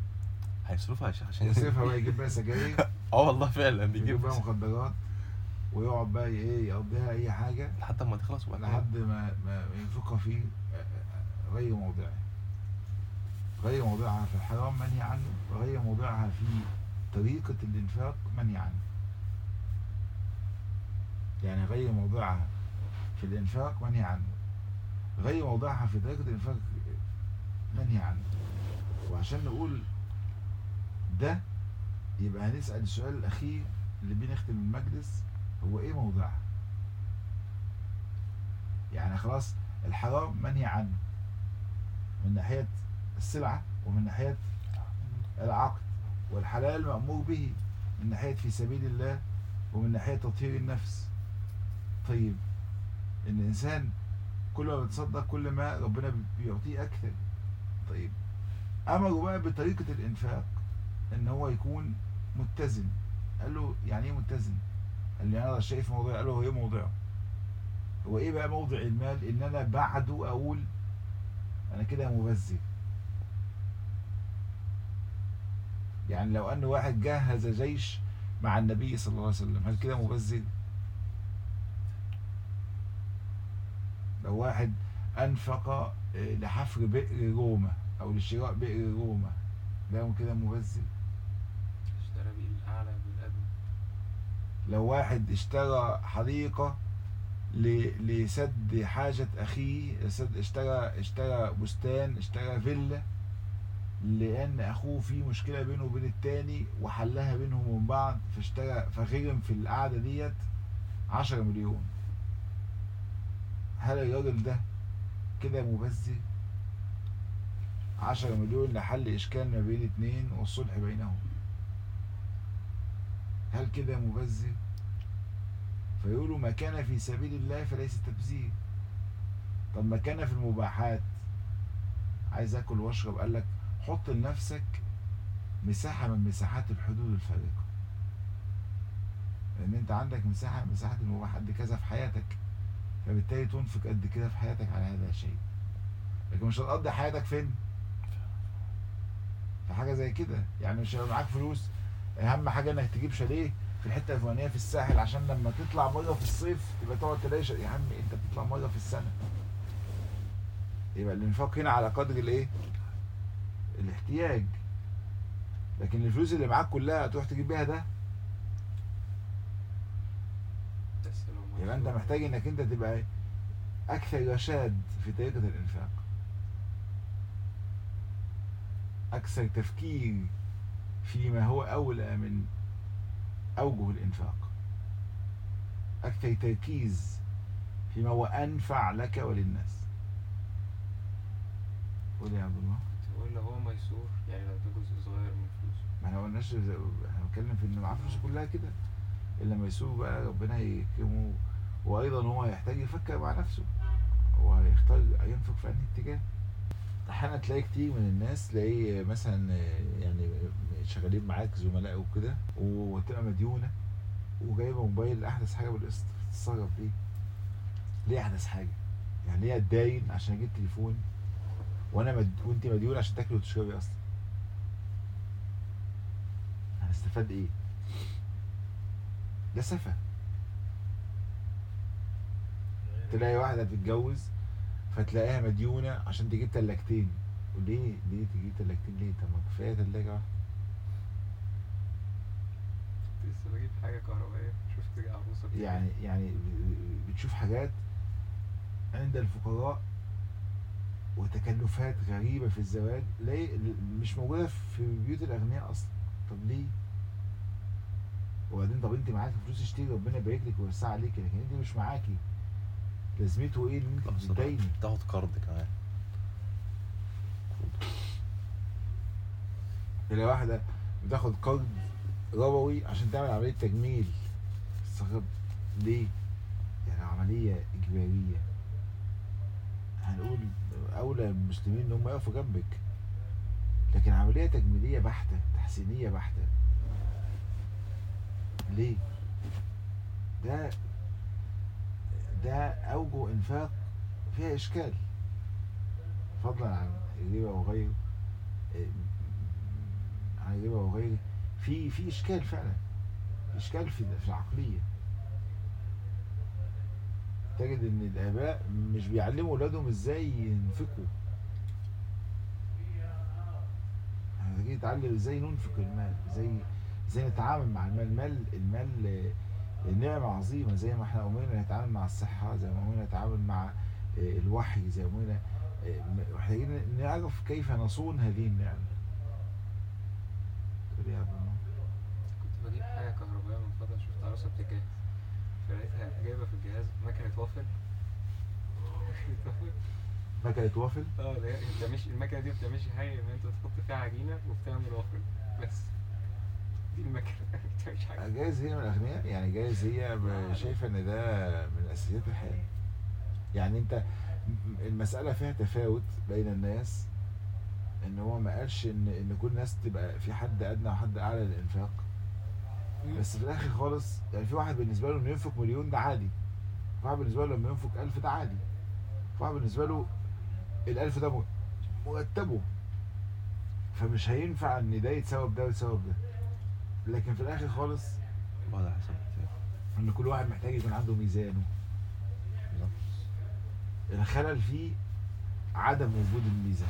هيصرفها يا شيخ عشان يصرفها بقى، يجيب بقى سجاير. اه والله فعلا يجيب بيجيب بقى مخدرات ويقعد بقى ايه يقضيها اي حاجه لحد ما تخلص وبعد كده لحد ما ما ينفقها في غير موضعه، غير موضعها في الحرام منهي عنه، وغير موضعها في طريقة الإنفاق منهي عنه. يعني غير موضعها في الإنفاق منهي عنه، غير موضعها في طريقة الإنفاق منهي عنه. وعشان نقول ده يبقى هنسأل السؤال الأخير اللي بنختم المجلس، هو إيه موضعها؟ يعني خلاص الحرام منهي عنه من ناحية السلعة ومن ناحية العقد، والحلال مأمور به من ناحية في سبيل الله ومن ناحية تطهير النفس. طيب إن الإنسان كل ما بيتصدق كل ما ربنا بيعطيه أكثر. طيب أمره بقى بطريقة الإنفاق إن هو يكون متزن. قال له يعني إيه متزن؟ قال لي أنا شايف موضوع. قال له هو إيه موضوعه؟ هو إيه بقى موضع المال؟ إن أنا بعده أقول أنا كده مبذر. يعني لو أن واحد جهز جيش مع النبي صلى الله عليه وسلم، هل كده مبذر؟ لو واحد أنفق لحفر بئر روما أو لشراء بئر روما، ده كده مبذر؟ اشترى بيه الأعلى بالأدنى. لو واحد اشترى حديقة لسد حاجة أخيه، اشترى اشترى بستان، اشترى فيلا لأن أخوه في مشكلة بينه وبين التاني وحلها بينهم وبين بعض، فاشترى فغرم في القعدة ديت عشرة مليون، هل الراجل ده كده مبذر؟ عشرة مليون لحل إشكال ما بين اتنين والصلح بينهم، هل كده مبذر؟ فيقولوا ما كان في سبيل الله فليس تبذير. طب ما كان في المباحات، عايز اكل واشرب، قال لك حط لنفسك مساحة من مساحات الحدود الفارقة، لان انت عندك مساحة من مساحات المباح قد كذا في حياتك، فبالتالي تنفق قد كده في حياتك على هذا الشيء. لكن مش هتقضي حياتك فين؟ في حاجة زي كده. يعني مش هيبقى معاك فلوس اهم حاجة انك تجيب شاليه في الحته الفلانيه في الساحل عشان لما تطلع مره في الصيف تبقى تقعد تلاقي. يا عم انت بتطلع مره في السنه. يبقى الانفاق هنا على قدر الايه؟ الاحتياج. لكن الفلوس اللي معاك كلها تروح تجيب بيها ده، يبقى انت محتاج انك انت تبقى اكثر رشاد في طريقه الانفاق، اكثر تفكير فيما هو اولى من أوجه الإنفاق، أكثر تركيز فيما هو أنفع لك وللناس. قول يا عبد الله. تقول له هو ميسور، يعني لو ده جزء صغير من فلوسه. ما احنا قلناش، احنا بنتكلم في إن معاه فلوس كلها كده، إلا ميسور بقى ربنا يكرمه، وأيضا هو هيحتاج يفكر مع نفسه، هو هيختار ينفق في أنهي اتجاه. أحيانا تلاقي كتير من الناس تلاقيه مثلا يعني شغالين معاك زملاء وكده، وتبقى مديونة وجايبه موبايل احدث حاجه بالقسط، تتصرف بيه. ليه احدث حاجه؟ يعني ليه اتداين عشان اجيب تليفون وانا مد... وانت مديون عشان تاكلي وتشربي اصلا؟ هنستفاد ايه؟ ده سفه. تلاقي واحده بتتجوز فتلاقيها مديونه عشان تجيب تلاجتين. وليه ليه تجيب تلاجتين ليه؟ طب ما كفايه تلاجه واحده. لسه بجيب حاجه كهربائيه، شفت عروسه يعني يعني بتشوف حاجات عند الفقراء وتكلفات غريبة في الزواج ليه مش موجودة في بيوت الأغنياء أصلا. طب ليه؟ وبعدين طب أنت معاكي فلوس اشتري ربنا يبارك لك ويوسع عليكي، لكن أنت مش معاكي، لازمته إيه إن أنت تتديني؟ تاخد قرض كمان. تلاقي واحدة بتاخد قرض ربوي عشان تعمل عملية تجميل. استغرب ليه؟ يعني عملية إجبارية، هنقول أولى المسلمين إن هم يقفوا جنبك، لكن عملية تجميلية بحتة، تحسينية بحتة، ليه؟ ده ده أوجه إنفاق فيها إشكال، فضلا عن الربا وغيره، عن الربا وغيره، في في إشكال فعلا، إشكال في في العقلية. تجد ان الاباء مش بيعلموا اولادهم ازاي ينفقوا. يعني تيجي تتعلم ازاي ننفق المال، ازاي ازاي نتعامل مع المال. المال المال آه، نعمة عظيمة. زي ما احنا أمرنا نتعامل مع الصحة، زي ما أمرنا نتعامل مع آه، الوحي، زي ما أمرنا آه، محتاجين نعرف كيف نصون هذه النعمة. تقول إيه يا عبد الله؟ كنت بجيب حاجة كهربائية من فترة، شفت عروسة بتجهز فلقيتها جايبة في الجهاز مكنة وافل. مكنة وافل. مكنة وافل؟ اه اللي هي بتمشي المكنة دي بتمشي حاجة ان انت تحط فيها عجينة وبتعمل وافل بس. دي المكنة بتعملش حاجة. جايز هي من الأغنياء، يعني جايز هي ب- شايفة إن ده من أساسيات الحياة. يعني أنت م- المسألة فيها تفاوت بين الناس، إن هو ما قالش إن إن كل الناس تبقى في حد أدنى وحد أعلى للإنفاق. بس في الآخر خالص يعني في واحد بالنسبة له إنه ينفق مليون ده عادي، في واحد بالنسبة له لما ينفق ألف ده عادي، في واحد بالنسبة له الألف ده م- مرتبه، فمش هينفع إن ده يتساوى بده ويتساوى بده. لكن في الآخر خالص بعد حسب كتير. إن كل واحد محتاج يكون عنده ميزانه. بالظبط. الخلل فيه عدم وجود الميزان.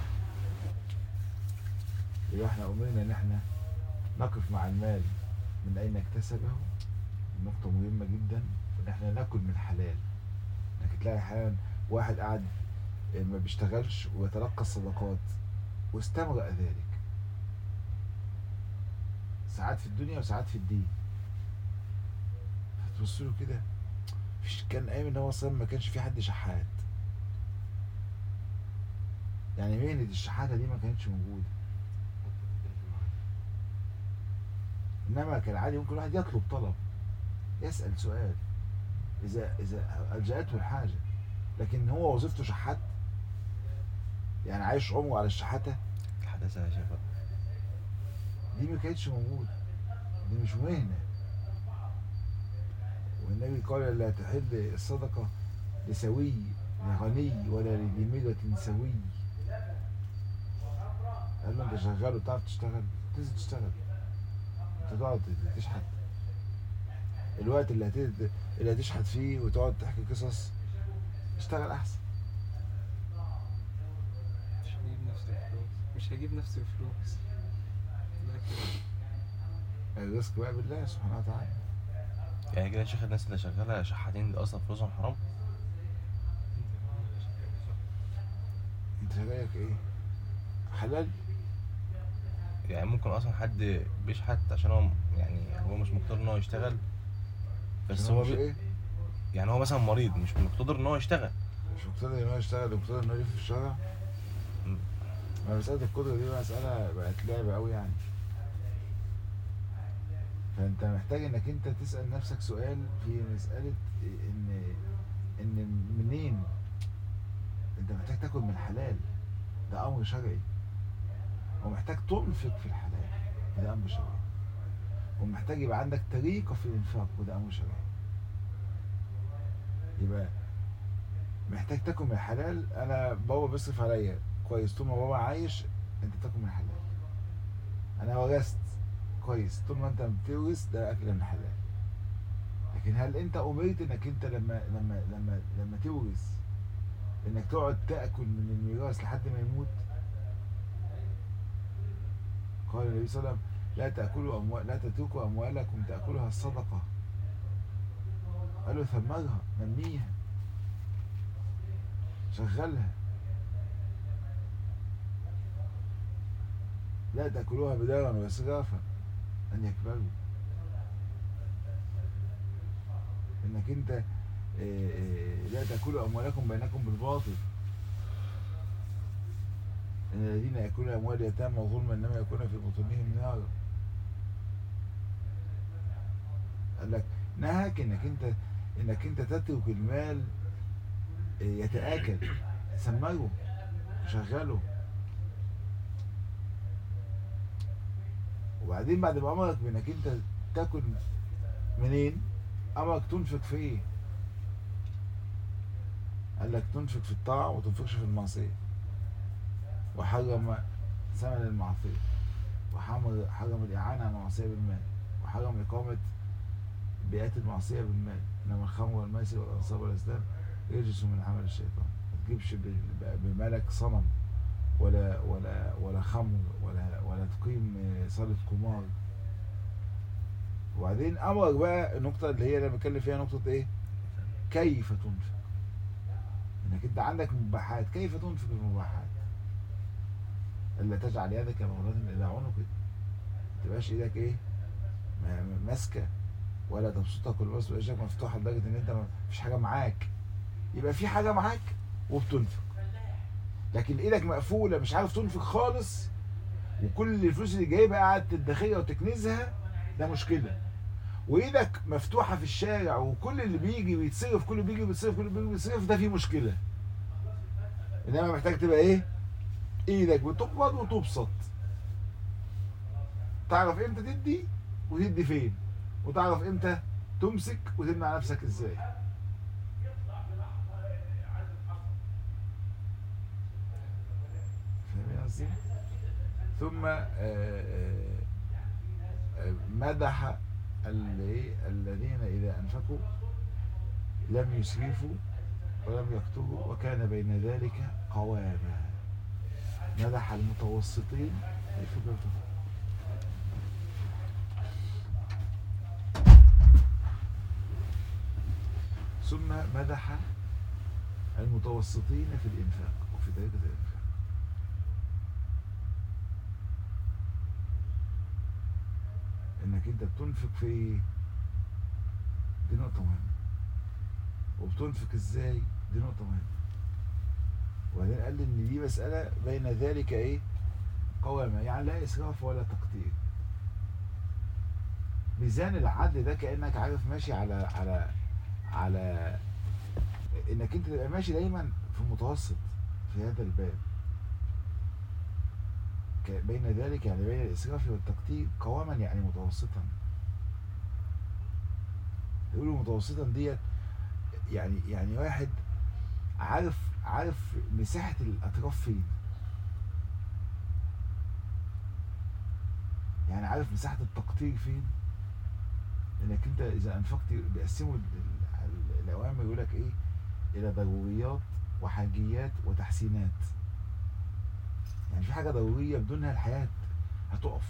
يبقى احنا أمرنا إن احنا نقف مع المال من أين اكتسبه، نقطة مهمة جدا، إن احنا ناكل من حلال. انك تلاقي أحيانا واحد قاعد ما بيشتغلش ويتلقى الصدقات واستمرأ ذلك، ساعات في الدنيا وساعات في الدين. فتبص له كده، مفيش. كان أيام إن هو أصلا ما كانش في حد شحات، يعني مهنة الشحاتة دي ما كانتش موجودة. إنما كان عادي ممكن واحد يطلب طلب، يسأل سؤال إذا إذا ألجأته الحاجة. لكن هو وظيفته شحات، يعني عايش عمره على الشحاتة، الحداثة يا شيخ. دي ما كانتش موجودة، دي مش مهنة. والنبي قال لا تحل الصدقة لسوي لغني ولا لذي مرة سوي. قال له انت شغال وتعرف تشتغل، تنزل تشتغل. انت تقعد تشحت الوقت اللي هت- اللي هتشحت فيه وتقعد تحكي قصص، اشتغل احسن. مش هجيب نفس الفلوس، مش هجيب نفس الفلوس. لكن الرزق بقى بالله سبحانه وتعالى. يعني كده يا شيخ الناس اللي شغالة شحاتين دي أصلا فلوسهم حرام؟ انت شغالك ايه؟ حلال؟ يعني ممكن أصلا حد بيشحت عشان هو يعني هو مش مقتدر إن هو يشتغل، بس عشان هو هو مش بي... ايه؟ يعني هو مثلا مريض مش مقتدر إن هو يشتغل. مش مقتدر ان هو يشتغل، مقتدر ان هو يلف في الشارع. م- ما مسألة القدرة دي مسألة بقت لعبة قوي يعني. فانت محتاج انك انت تسأل نفسك سؤال في مسألة ان ان منين. انت محتاج تاكل من الحلال، ده امر شرعي. ومحتاج تنفق في الحلال، ده امر شرعي. ومحتاج يبقى عندك طريقة في الانفاق، وده امر شرعي. يبقى محتاج تاكل من الحلال. انا بابا بيصرف عليا كويس، طول ما بابا عايش انت تاكل من الحلال. انا ورثت كويس، طول ما انت بتورث ده اكل من الحلال. لكن هل انت امرت انك انت لما لما لما لما تورث انك تقعد تاكل من الميراث لحد ما يموت؟ قال النبي صلى الله عليه وسلم لا تاكلوا اموال لا تتركوا اموالكم تاكلها الصدقه. قالوا ثمرها، نميها، شغلها، لا تاكلوها بدارا واسرافا ان يكبروا. انك انت آه، آه، لا تاكلوا اموالكم بينكم بالباطل، ان الذين ياكلون اموال اليتامى ظلما انما ياكلون في بطونهم نارا. قال لك نهاك انك انت انك انت تترك المال آه، يتآكل، سمره وشغله. وبعدين بعد ما امرك بانك انت تاكل منين، امرك تنفق في ايه؟ قال لك تنفق في الطاعه وما تنفقش في المعصيه. وحرم ثمن المعصيه، وحرم حرم الاعانه على المعصيه بالمال، وحرم اقامه بيئات المعصيه بالمال. انما الخمر والميسر والانصاب والازلام رجس من عمل الشيطان. ما تجيبش ب- بملك صنم، ولا ولا ولا خمر، ولا ولا تقيم صالة قمار. وبعدين امرك بقى النقطة اللي هي انا بتكلم فيها، نقطة ايه؟ كيف تنفق. انك انت عندك مباحات، كيف تنفق المباحات؟ الا تجعل يدك مغلولة الى عنقك، ما تبقاش ايدك ايه؟ م- م- ماسكة، ولا تبسطها كل بسط، ولا ايدك مفتوحة لدرجة ان انت ما فيش حاجة معاك. يبقى في حاجة معاك وبتنفق. لكن ايدك مقفولة مش عارف تنفق خالص، وكل الفلوس اللي جايبها قاعد تدخرها وتكنزها، ده مشكلة. وايدك مفتوحة في الشارع، وكل اللي بيجي بيتصرف، كل اللي بيجي بيتصرف، كل اللي بيجي بيتصرف، ده فيه مشكلة. انما محتاج تبقى ايه؟ ايدك بتقبض وتبسط، تعرف امتى تدي وتدي فين، وتعرف امتى تمسك وتمنع نفسك ازاي. فاهمين قصدي؟ ثم آه، آه، آه، مدح ال- الذين اذا انفقوا لم يسرفوا ولم يقتروا وكان بين ذلك قواما. مدح المتوسطين في الفقر. ثم مدح المتوسطين في الإنفاق وفي طريقة الإنفاق. إنك أنت بتنفق في إيه؟ دي نقطة مهمة. وبتنفق إزاي؟ دي نقطة مهمة. وبعدين قال لي إن دي مسألة بين ذلك إيه؟ قوامة، يعني لا إسراف ولا تقتير. ميزان العدل ده كأنك عارف ماشي على على على إنك أنت تبقى ماشي دايما في المتوسط في هذا الباب. بين ذلك يعني بين الإسراف والتقتير قواما، يعني متوسطا. يقولوا متوسطا ديت يعني يعني واحد عارف عارف مساحة الأطراف فين. يعني عارف مساحة التقتير فين. انك انت اذا انفقت بيقسموا الاوامر، يقول لك ايه؟ الى ضروريات وحاجيات وتحسينات. يعني في حاجة ضرورية بدونها الحياة هتقف،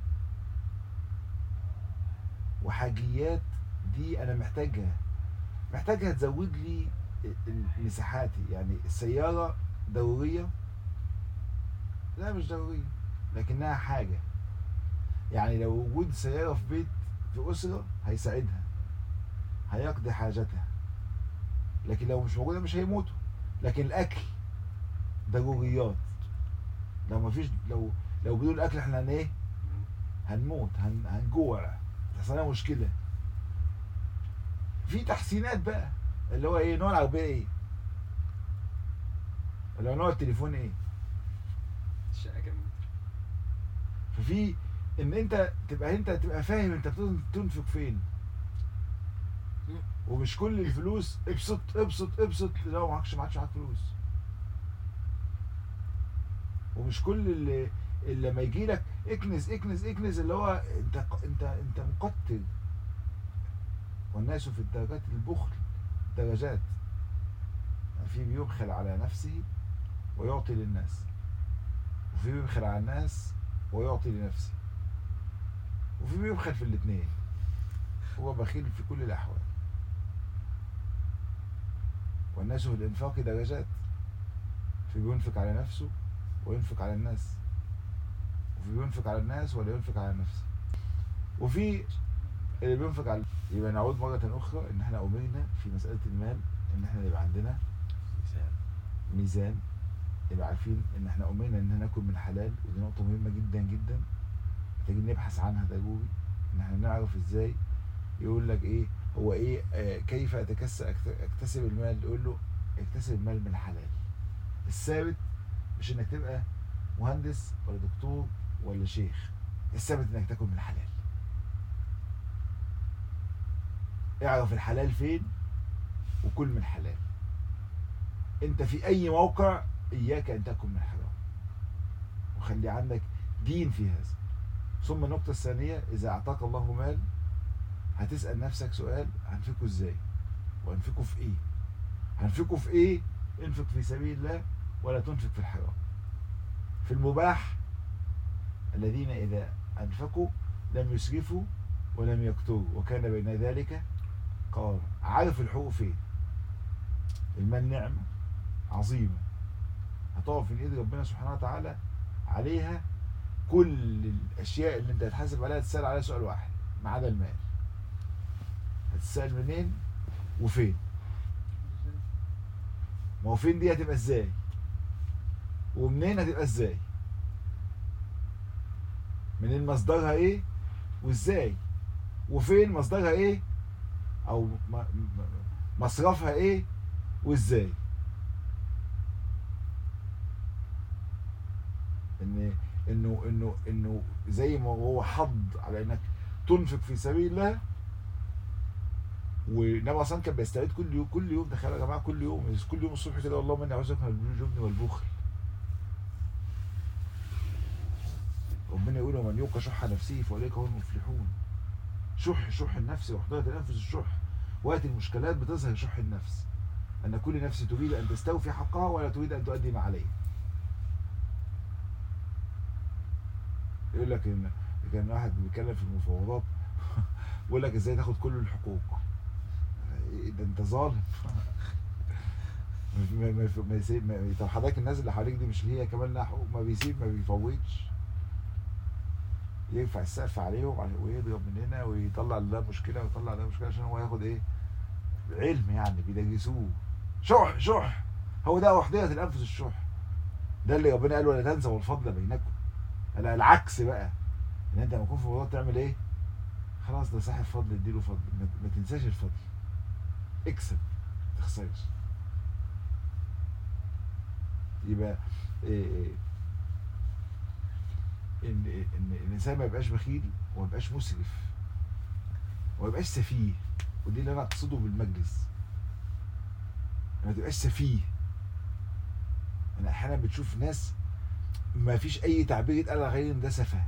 وحاجيات دي انا محتاجها محتاجها تزود لي مساحاتي. يعني السيارة ضرورية؟ لا مش ضرورية، لكنها حاجة. يعني لو وجود سيارة في بيت في أسرة هيساعدها، هيقضي حاجتها. لكن لو مش موجودة مش هيموتوا. لكن الأكل ضروريات. لو ما فيش لو لو بدون الأكل احنا هن ايه؟ هنموت، هن هنجوع، تحصل لنا مشكلة. في تحسينات بقى اللي هو ايه؟ نوع العربية ايه؟ ولا نوع التليفون ايه؟ الشقة كام متر؟ ففي ان انت تبقى انت تبقى فاهم انت بتنفق فين. ومش كل الفلوس ابسط ابسط ابسط لو معكش معكش معاك فلوس. ومش كل اللي, اللي لما يجي لك اكنز اكنز اكنز اللي هو انت انت انت مقتل. والناس في الدرجات البخل درجات. يعني في بيبخل على نفسه ويعطي للناس، وفي بيبخل على الناس ويعطي لنفسه، وفي بيبخل في الاثنين. هو بخيل في كل الاحوال. والناس في الانفاق درجات. في بينفق على نفسه وينفق على الناس، وفي بينفق على الناس ولا ينفق على نفسه، وفي اللي بينفق على. يبقى نعود مرة أخرى إن إحنا أمرنا في مسألة المال إن إحنا يبقى عندنا ميزان. ميزان. يبقى عارفين إن إحنا أمرنا إن ناكل من حلال، ودي نقطة مهمة جدا جدا محتاجين نبحث عنها ضروري. إن إحنا نعرف إزاي. يقول لك إيه هو إيه آه كيف أتكسب أكتسب المال؟ يقول له اكتسب المال من الحلال. الثابت مش إنك تبقى مهندس ولا دكتور ولا شيخ، الثابت إنك تاكل من الحلال. اعرف الحلال فين وكل من الحلال. انت في اي موقع اياك ان تاكل من الحرام، وخلي عندك دين في هذا. ثم النقطة الثانية، اذا اعطاك الله مال هتسأل نفسك سؤال: هنفقه ازاي؟ وهنفقه في ايه؟ هنفقه في ايه؟ انفق في سبيل الله ولا تنفق في الحرام. في المباح الذين اذا انفقوا لم يسرفوا ولم يقتروا وكان بين ذلك قال. عارف الحقوق فين؟ المال نعمة عظيمة هتقف في ايد ربنا سبحانه وتعالى عليها. كل الاشياء اللي انت هتحاسب عليها تسأل عليها سؤال واحد ما عدا المال. هتسأل منين وفين؟ ما هو فين دي هتبقى ازاي؟ ومنين هتبقى ازاي؟ منين مصدرها ايه وازاي؟ وفين مصدرها ايه او مصرفها ايه وازاي؟ ان انه انه انه زي ما هو حض على انك تنفق في سبيل الله. والنبي اصلا كان بيستعيد كل يوم كل يوم تخيلوا يا جماعه كل يوم كل يوم الصبح كده اللهم اني اعوذ بك من الجبن والبخل. ربنا يقول ومن يوق شح نفسه فاولئك هم المفلحون. شح شح النفس وحضرة الانفس الشح. وقت المشكلات بتظهر شح النفس ان كل نفس تريد ان تستوفي حقها ولا تريد ان تؤدي ما عليها. يقول لك ان كان واحد بيتكلم في المفاوضات بيقول لك ازاي تاخد كل الحقوق؟ ده انت ظالم. ما ما ما يسيب ما طب حضرتك الناس اللي حواليك دي مش هي كمان لها حقوق؟ ما بيسيب ما بيفوتش. يرفع السقف عليهم ويضرب من هنا ويطلع ده مشكله ويطلع ده مشكله عشان هو ياخد ايه؟ علم يعني بيدرسوه. شح شح هو ده وحدية الانفس الشح. ده اللي ربنا قال ولا تنسوا الفضل بينكم. لا العكس بقى ان انت لما تكون في موضوع تعمل ايه؟ خلاص ده صاحب فضل اديله فضل. ما تنساش الفضل. اكسب ما تخسرش. يبقى إيه إيه ان ان الانسان ما يبقاش بخيل وما يبقاش مسرف وما يبقاش سفيه. ودي اللي انا اقصده بالمجلس. ما تبقاش سفيه. انا احيانا بتشوف ناس ما فيش اي تعبير يتقال غير ان ده سفه.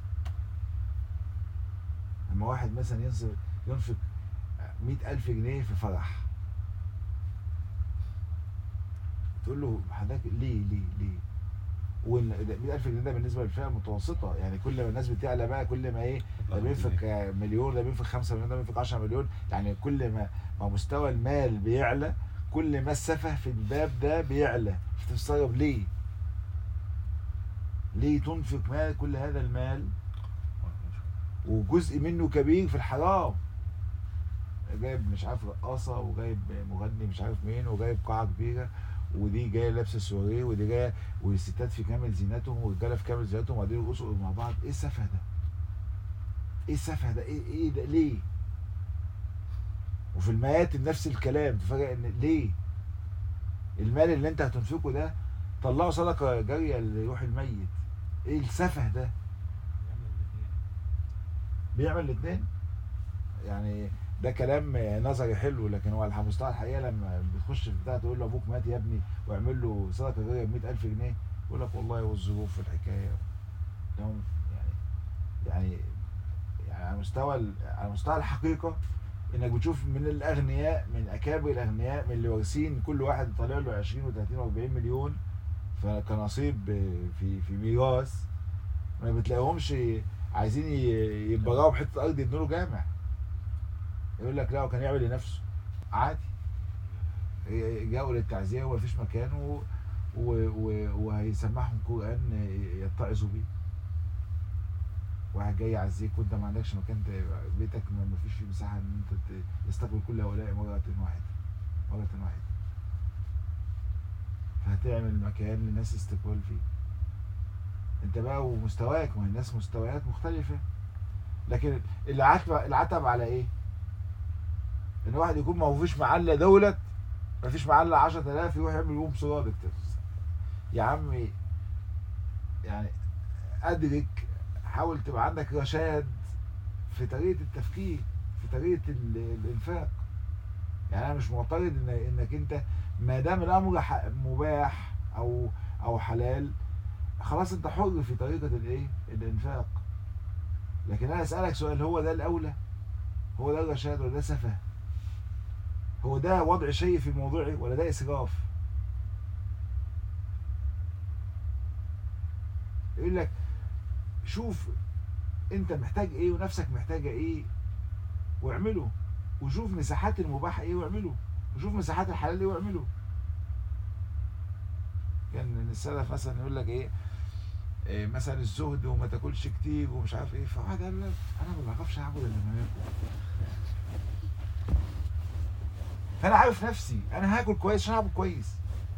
لما واحد مثلا ينفق ينفق مئة ألف جنيه في فرح تقول له حضرتك ليه ليه ليه؟ وان مئة ألف جنيه ده بالنسبه للفئه المتوسطه يعني كل ما الناس بتعلى بقى كل ما ايه ده بينفق مليون ده بينفق خمسة مليون ده بينفق عشرة مليون. يعني كل ما ما مستوى المال بيعلى كل ما السفه في الباب ده بيعلى. فتستغرب ليه؟ ليه تنفق مال كل هذا المال وجزء منه كبير في الحرام؟ جايب مش عارف رقاصه وجايب مغني مش عارف مين وجايب قاعه كبيره ودي جايه لابسه سواريه ودي جايه والستات في كامل زينتهم والرجاله في كامل زينتهم وقاعدين يرقصوا مع بعض. ايه السفه ده؟ ايه السفه ده؟ ايه ايه ده ليه؟ وفي المآتم نفس الكلام. تفاجئ ان ليه؟ المال اللي انت هتنفقه ده طلعه صدقه جاريه لروح الميت. ايه السفه ده؟ بيعمل الاثنين. يعني ده كلام نظري حلو لكن هو على مستوى الحقيقه لما بتخش في بتاع تقول له ابوك مات يا ابني واعمل له صدقه جاريه ب مئة ألف جنيه يقول لك والله والظروف في الحكايه. يعني يعني يعني على مستوى على مستوى الحقيقه انك بتشوف من الاغنياء من اكابر الاغنياء من اللي وارثين كل واحد طالع له عشرين وثلاثين وأربعين مليون فكنصيب في في ميراث ما بتلاقيهمش عايزين يتبرعوا بحته ارض يبنوا له جامع. يقول لك لا هو كان يعمل لنفسه عادي. جاءوا للتعزيه ومفيش مكان و... و... و... وهيسمعهم قران يتعظوا بيه. واحد جاي يعزيك وانت ما عندكش مكان بيتك ما فيش فيه مساحه ان انت تستقبل كل هؤلاء مره واحده مره واحده. فهتعمل مكان للناس استقبال فيه. انت بقى ومستواك ما الناس مستويات مختلفه. لكن اللي عتب العتب على ايه؟ ان واحد يكون ما فيش معلة دولت ما فيش معلة عشرة آلاف يروح يعمل يوم صيادة. يا عمي يعني ادرك حاول تبقى عندك رشاد في طريقة التفكير في طريقة الانفاق. يعني انا مش معترض ان انك انت ما دام الامر مباح او او حلال خلاص انت حر في طريقة الايه الانفاق. لكن انا اسألك سؤال هو ده الاولى؟ هو ده الرشاد ولا ده سفه؟ هو ده وضع شيء في موضوعه ولا ده اسراف؟ يقول لك شوف انت محتاج ايه ونفسك محتاجه ايه واعمله، وشوف مساحات المباح ايه واعمله، وشوف مساحات الحلال ايه واعمله. كان يعني السلف مثلا يقول لك ايه, إيه مثلا الزهد وما تاكلش كتير ومش عارف ايه، فواحد قال لك انا ما بعرفش اعبد الا لما اكل، فانا عارف نفسي انا هاكل كويس عشان اعبد كويس.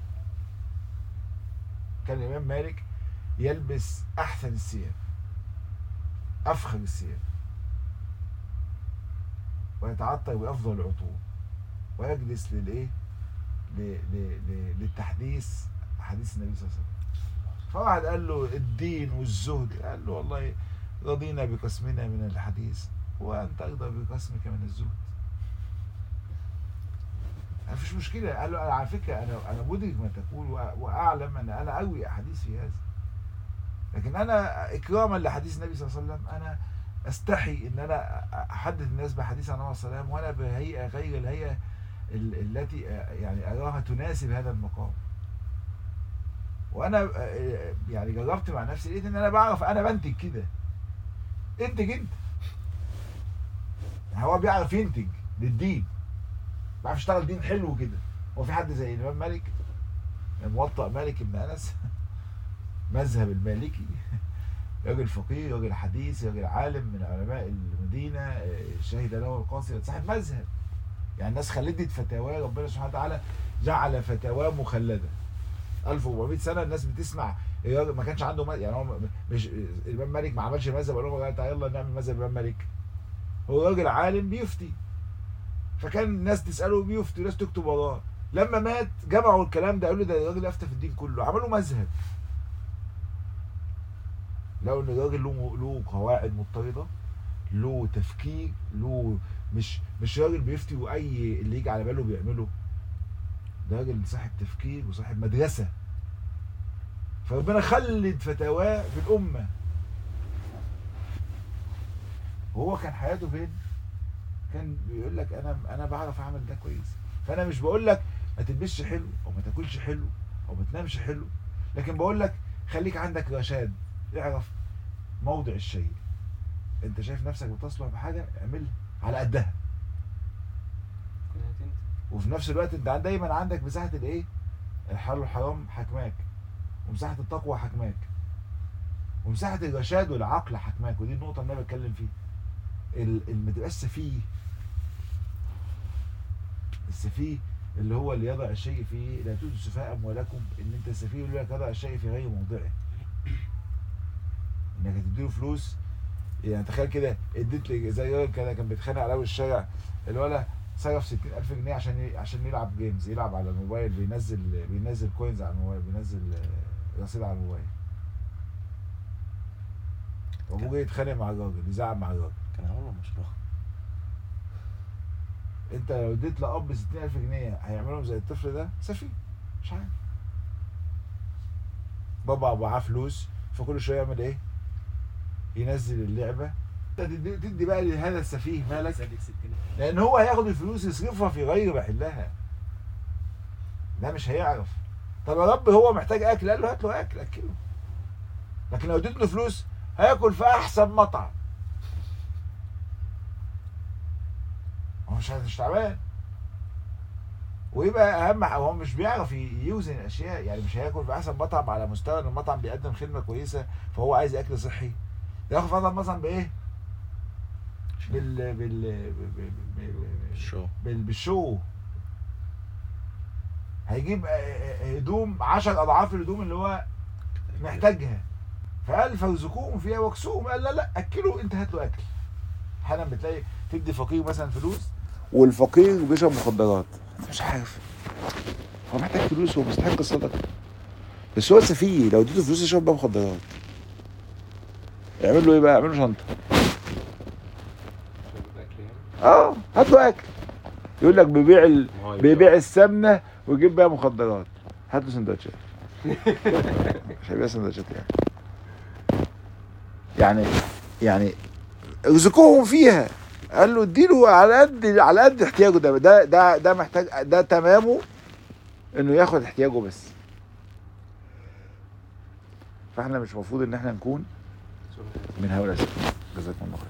كان الامام مالك يلبس احسن الثياب، افخر الثياب، ويتعطر بافضل العطور، ويجلس للايه للتحديث حديث النبي صلى الله عليه وسلم. فواحد قال له الدين والزهد، قال له والله رضينا بقسمنا من الحديث وانت ايضا بقسمك من الزهد، مفيش مشكله. قال له انا على فكره انا انا مدرك ما تقول واعلم ان انا اروي احاديث في هذا، لكن انا اكراما لحديث النبي صلى الله عليه وسلم انا استحي ان انا احدث الناس بحديث عن النبي صلى الله عليه وسلم وانا بهيئه غير الهيئه التي يعني اراها تناسب هذا المقام. وانا يعني جربت مع نفسي لقيت ان انا بعرف انا بنتج كده، انتج انت. هو بيعرف ينتج للدين، بيعرف يشتغل دين حلو كده. هو في حد زي الامام مالك موطأ مالك بن انس مذهب المالكي، راجل فقيه، راجل حديث، راجل عالم من علماء المدينه، شهد له القاصي، صاحب مذهب. يعني الناس خلدت فتاواه، ربنا سبحانه وتعالى جعل فتاواه مخلده ألف وأربعمائة سنه الناس بتسمع. ما كانش عنده مذهب، يعني هو مش الامام مالك ما عملش مذهب قال لهم تعالى يلا نعمل مذهب الامام مالك. هو راجل عالم بيفتي، فكان الناس تساله بيفتي والناس تكتب وراه. لما مات جمعوا الكلام ده، قالوا ده الراجل افتى في الدين كله، عملوا مذهب. لو ان الراجل له له قواعد مضطرده، له تفكير، له مش مش راجل بيفتي واي اللي يجي على باله بيعمله، ده راجل صاحب تفكير وصاحب مدرسه. فربنا خلد فتاواه في الامه. وهو كان حياته فين؟ كان بيقول لك انا انا بعرف اعمل ده كويس. فانا مش بقول لك ما تلبسش حلو او ما تاكلش حلو او ما تنامش حلو، لكن بقول لك خليك عندك رشاد، اعرف موضع الشيء. انت شايف نفسك بتصلح بحاجه اعملها على قدها، وفي نفس الوقت انت دايما عندك مساحه الايه؟ الحلال والحرام حكماك، ومساحه التقوى حكماك، ومساحه الرشاد والعقل حكماك. ودي النقطه اللي انا بتكلم فيها. ما تبقاش سفيه. السفيه اللي هو اللي يضع الشيء في لا تؤتوا السفهاء اموالكم، ان انت السفيه اللي لك يضع الشيء في غير موضعه. انك تديله فلوس، يعني تخيل كده اديت لي زي راجل كده كان بيتخانق على اول الشارع، الولد صرف ستين ألف جنيه عشان ي... عشان يلعب جيمز، يلعب على الموبايل، بينزل بينزل كوينز على الموبايل، بينزل رصيد على الموبايل. وابوه جاي يتخانق مع الراجل، يزعل مع الراجل. كان عامل مشروع. انت لو اديت لاب ستين ألف جنيه هيعملهم زي الطفل ده؟ سفيه، مش عارف. بابا معاه فلوس فكل شويه يعمل ايه؟ ينزل اللعبه. تدي, تدي بقى لهذا السفيه مالك، لان هو هياخد الفلوس يصرفها في غير محلها. ده مش هيعرف. طب يا رب هو محتاج اكل، قال له هات له اكل اكله. لكن لو اديت له فلوس هياكل في احسن مطعم، هو مش مش تعبان. ويبقى اهم هو مش بيعرف يوزن الاشياء، يعني مش هياكل في احسن مطعم على مستوى ان المطعم بيقدم خدمه كويسه فهو عايز اكل صحي، ياخد فضل مثلا بايه؟ بال بال بالشو بال بالشو. هيجيب هدوم عشر اضعاف الهدوم اللي هو محتاجها. فقال فارزقوهم فيها واكسوهم، قال لا لا اكلوا انت، هات له اكل. احيانا بتلاقي تدي فقير مثلا فلوس والفقير بيشرب مخدرات، انت مش عارف هو محتاج فلوس، هو مستحق الصدقه، بس هو سفيه. لو اديته فلوس يشرب بقى مخدرات، يعمل له ايه بقى؟ يعمل له شنطه. اه هات له اكل. يقول لك بيبيع ال... بيبيع السمنه ويجيب بيها مخدرات، هات له سندوتشات. مش هيبيع سندوتشات يعني. يعني يعني ارزقوهم فيها. قال له اديله على قد على قد احتياجه. ده ده ده, ده محتاج، ده تمامه انه ياخد احتياجه بس. فاحنا مش المفروض ان احنا نكون من هؤلاء. جزاكم الله خير.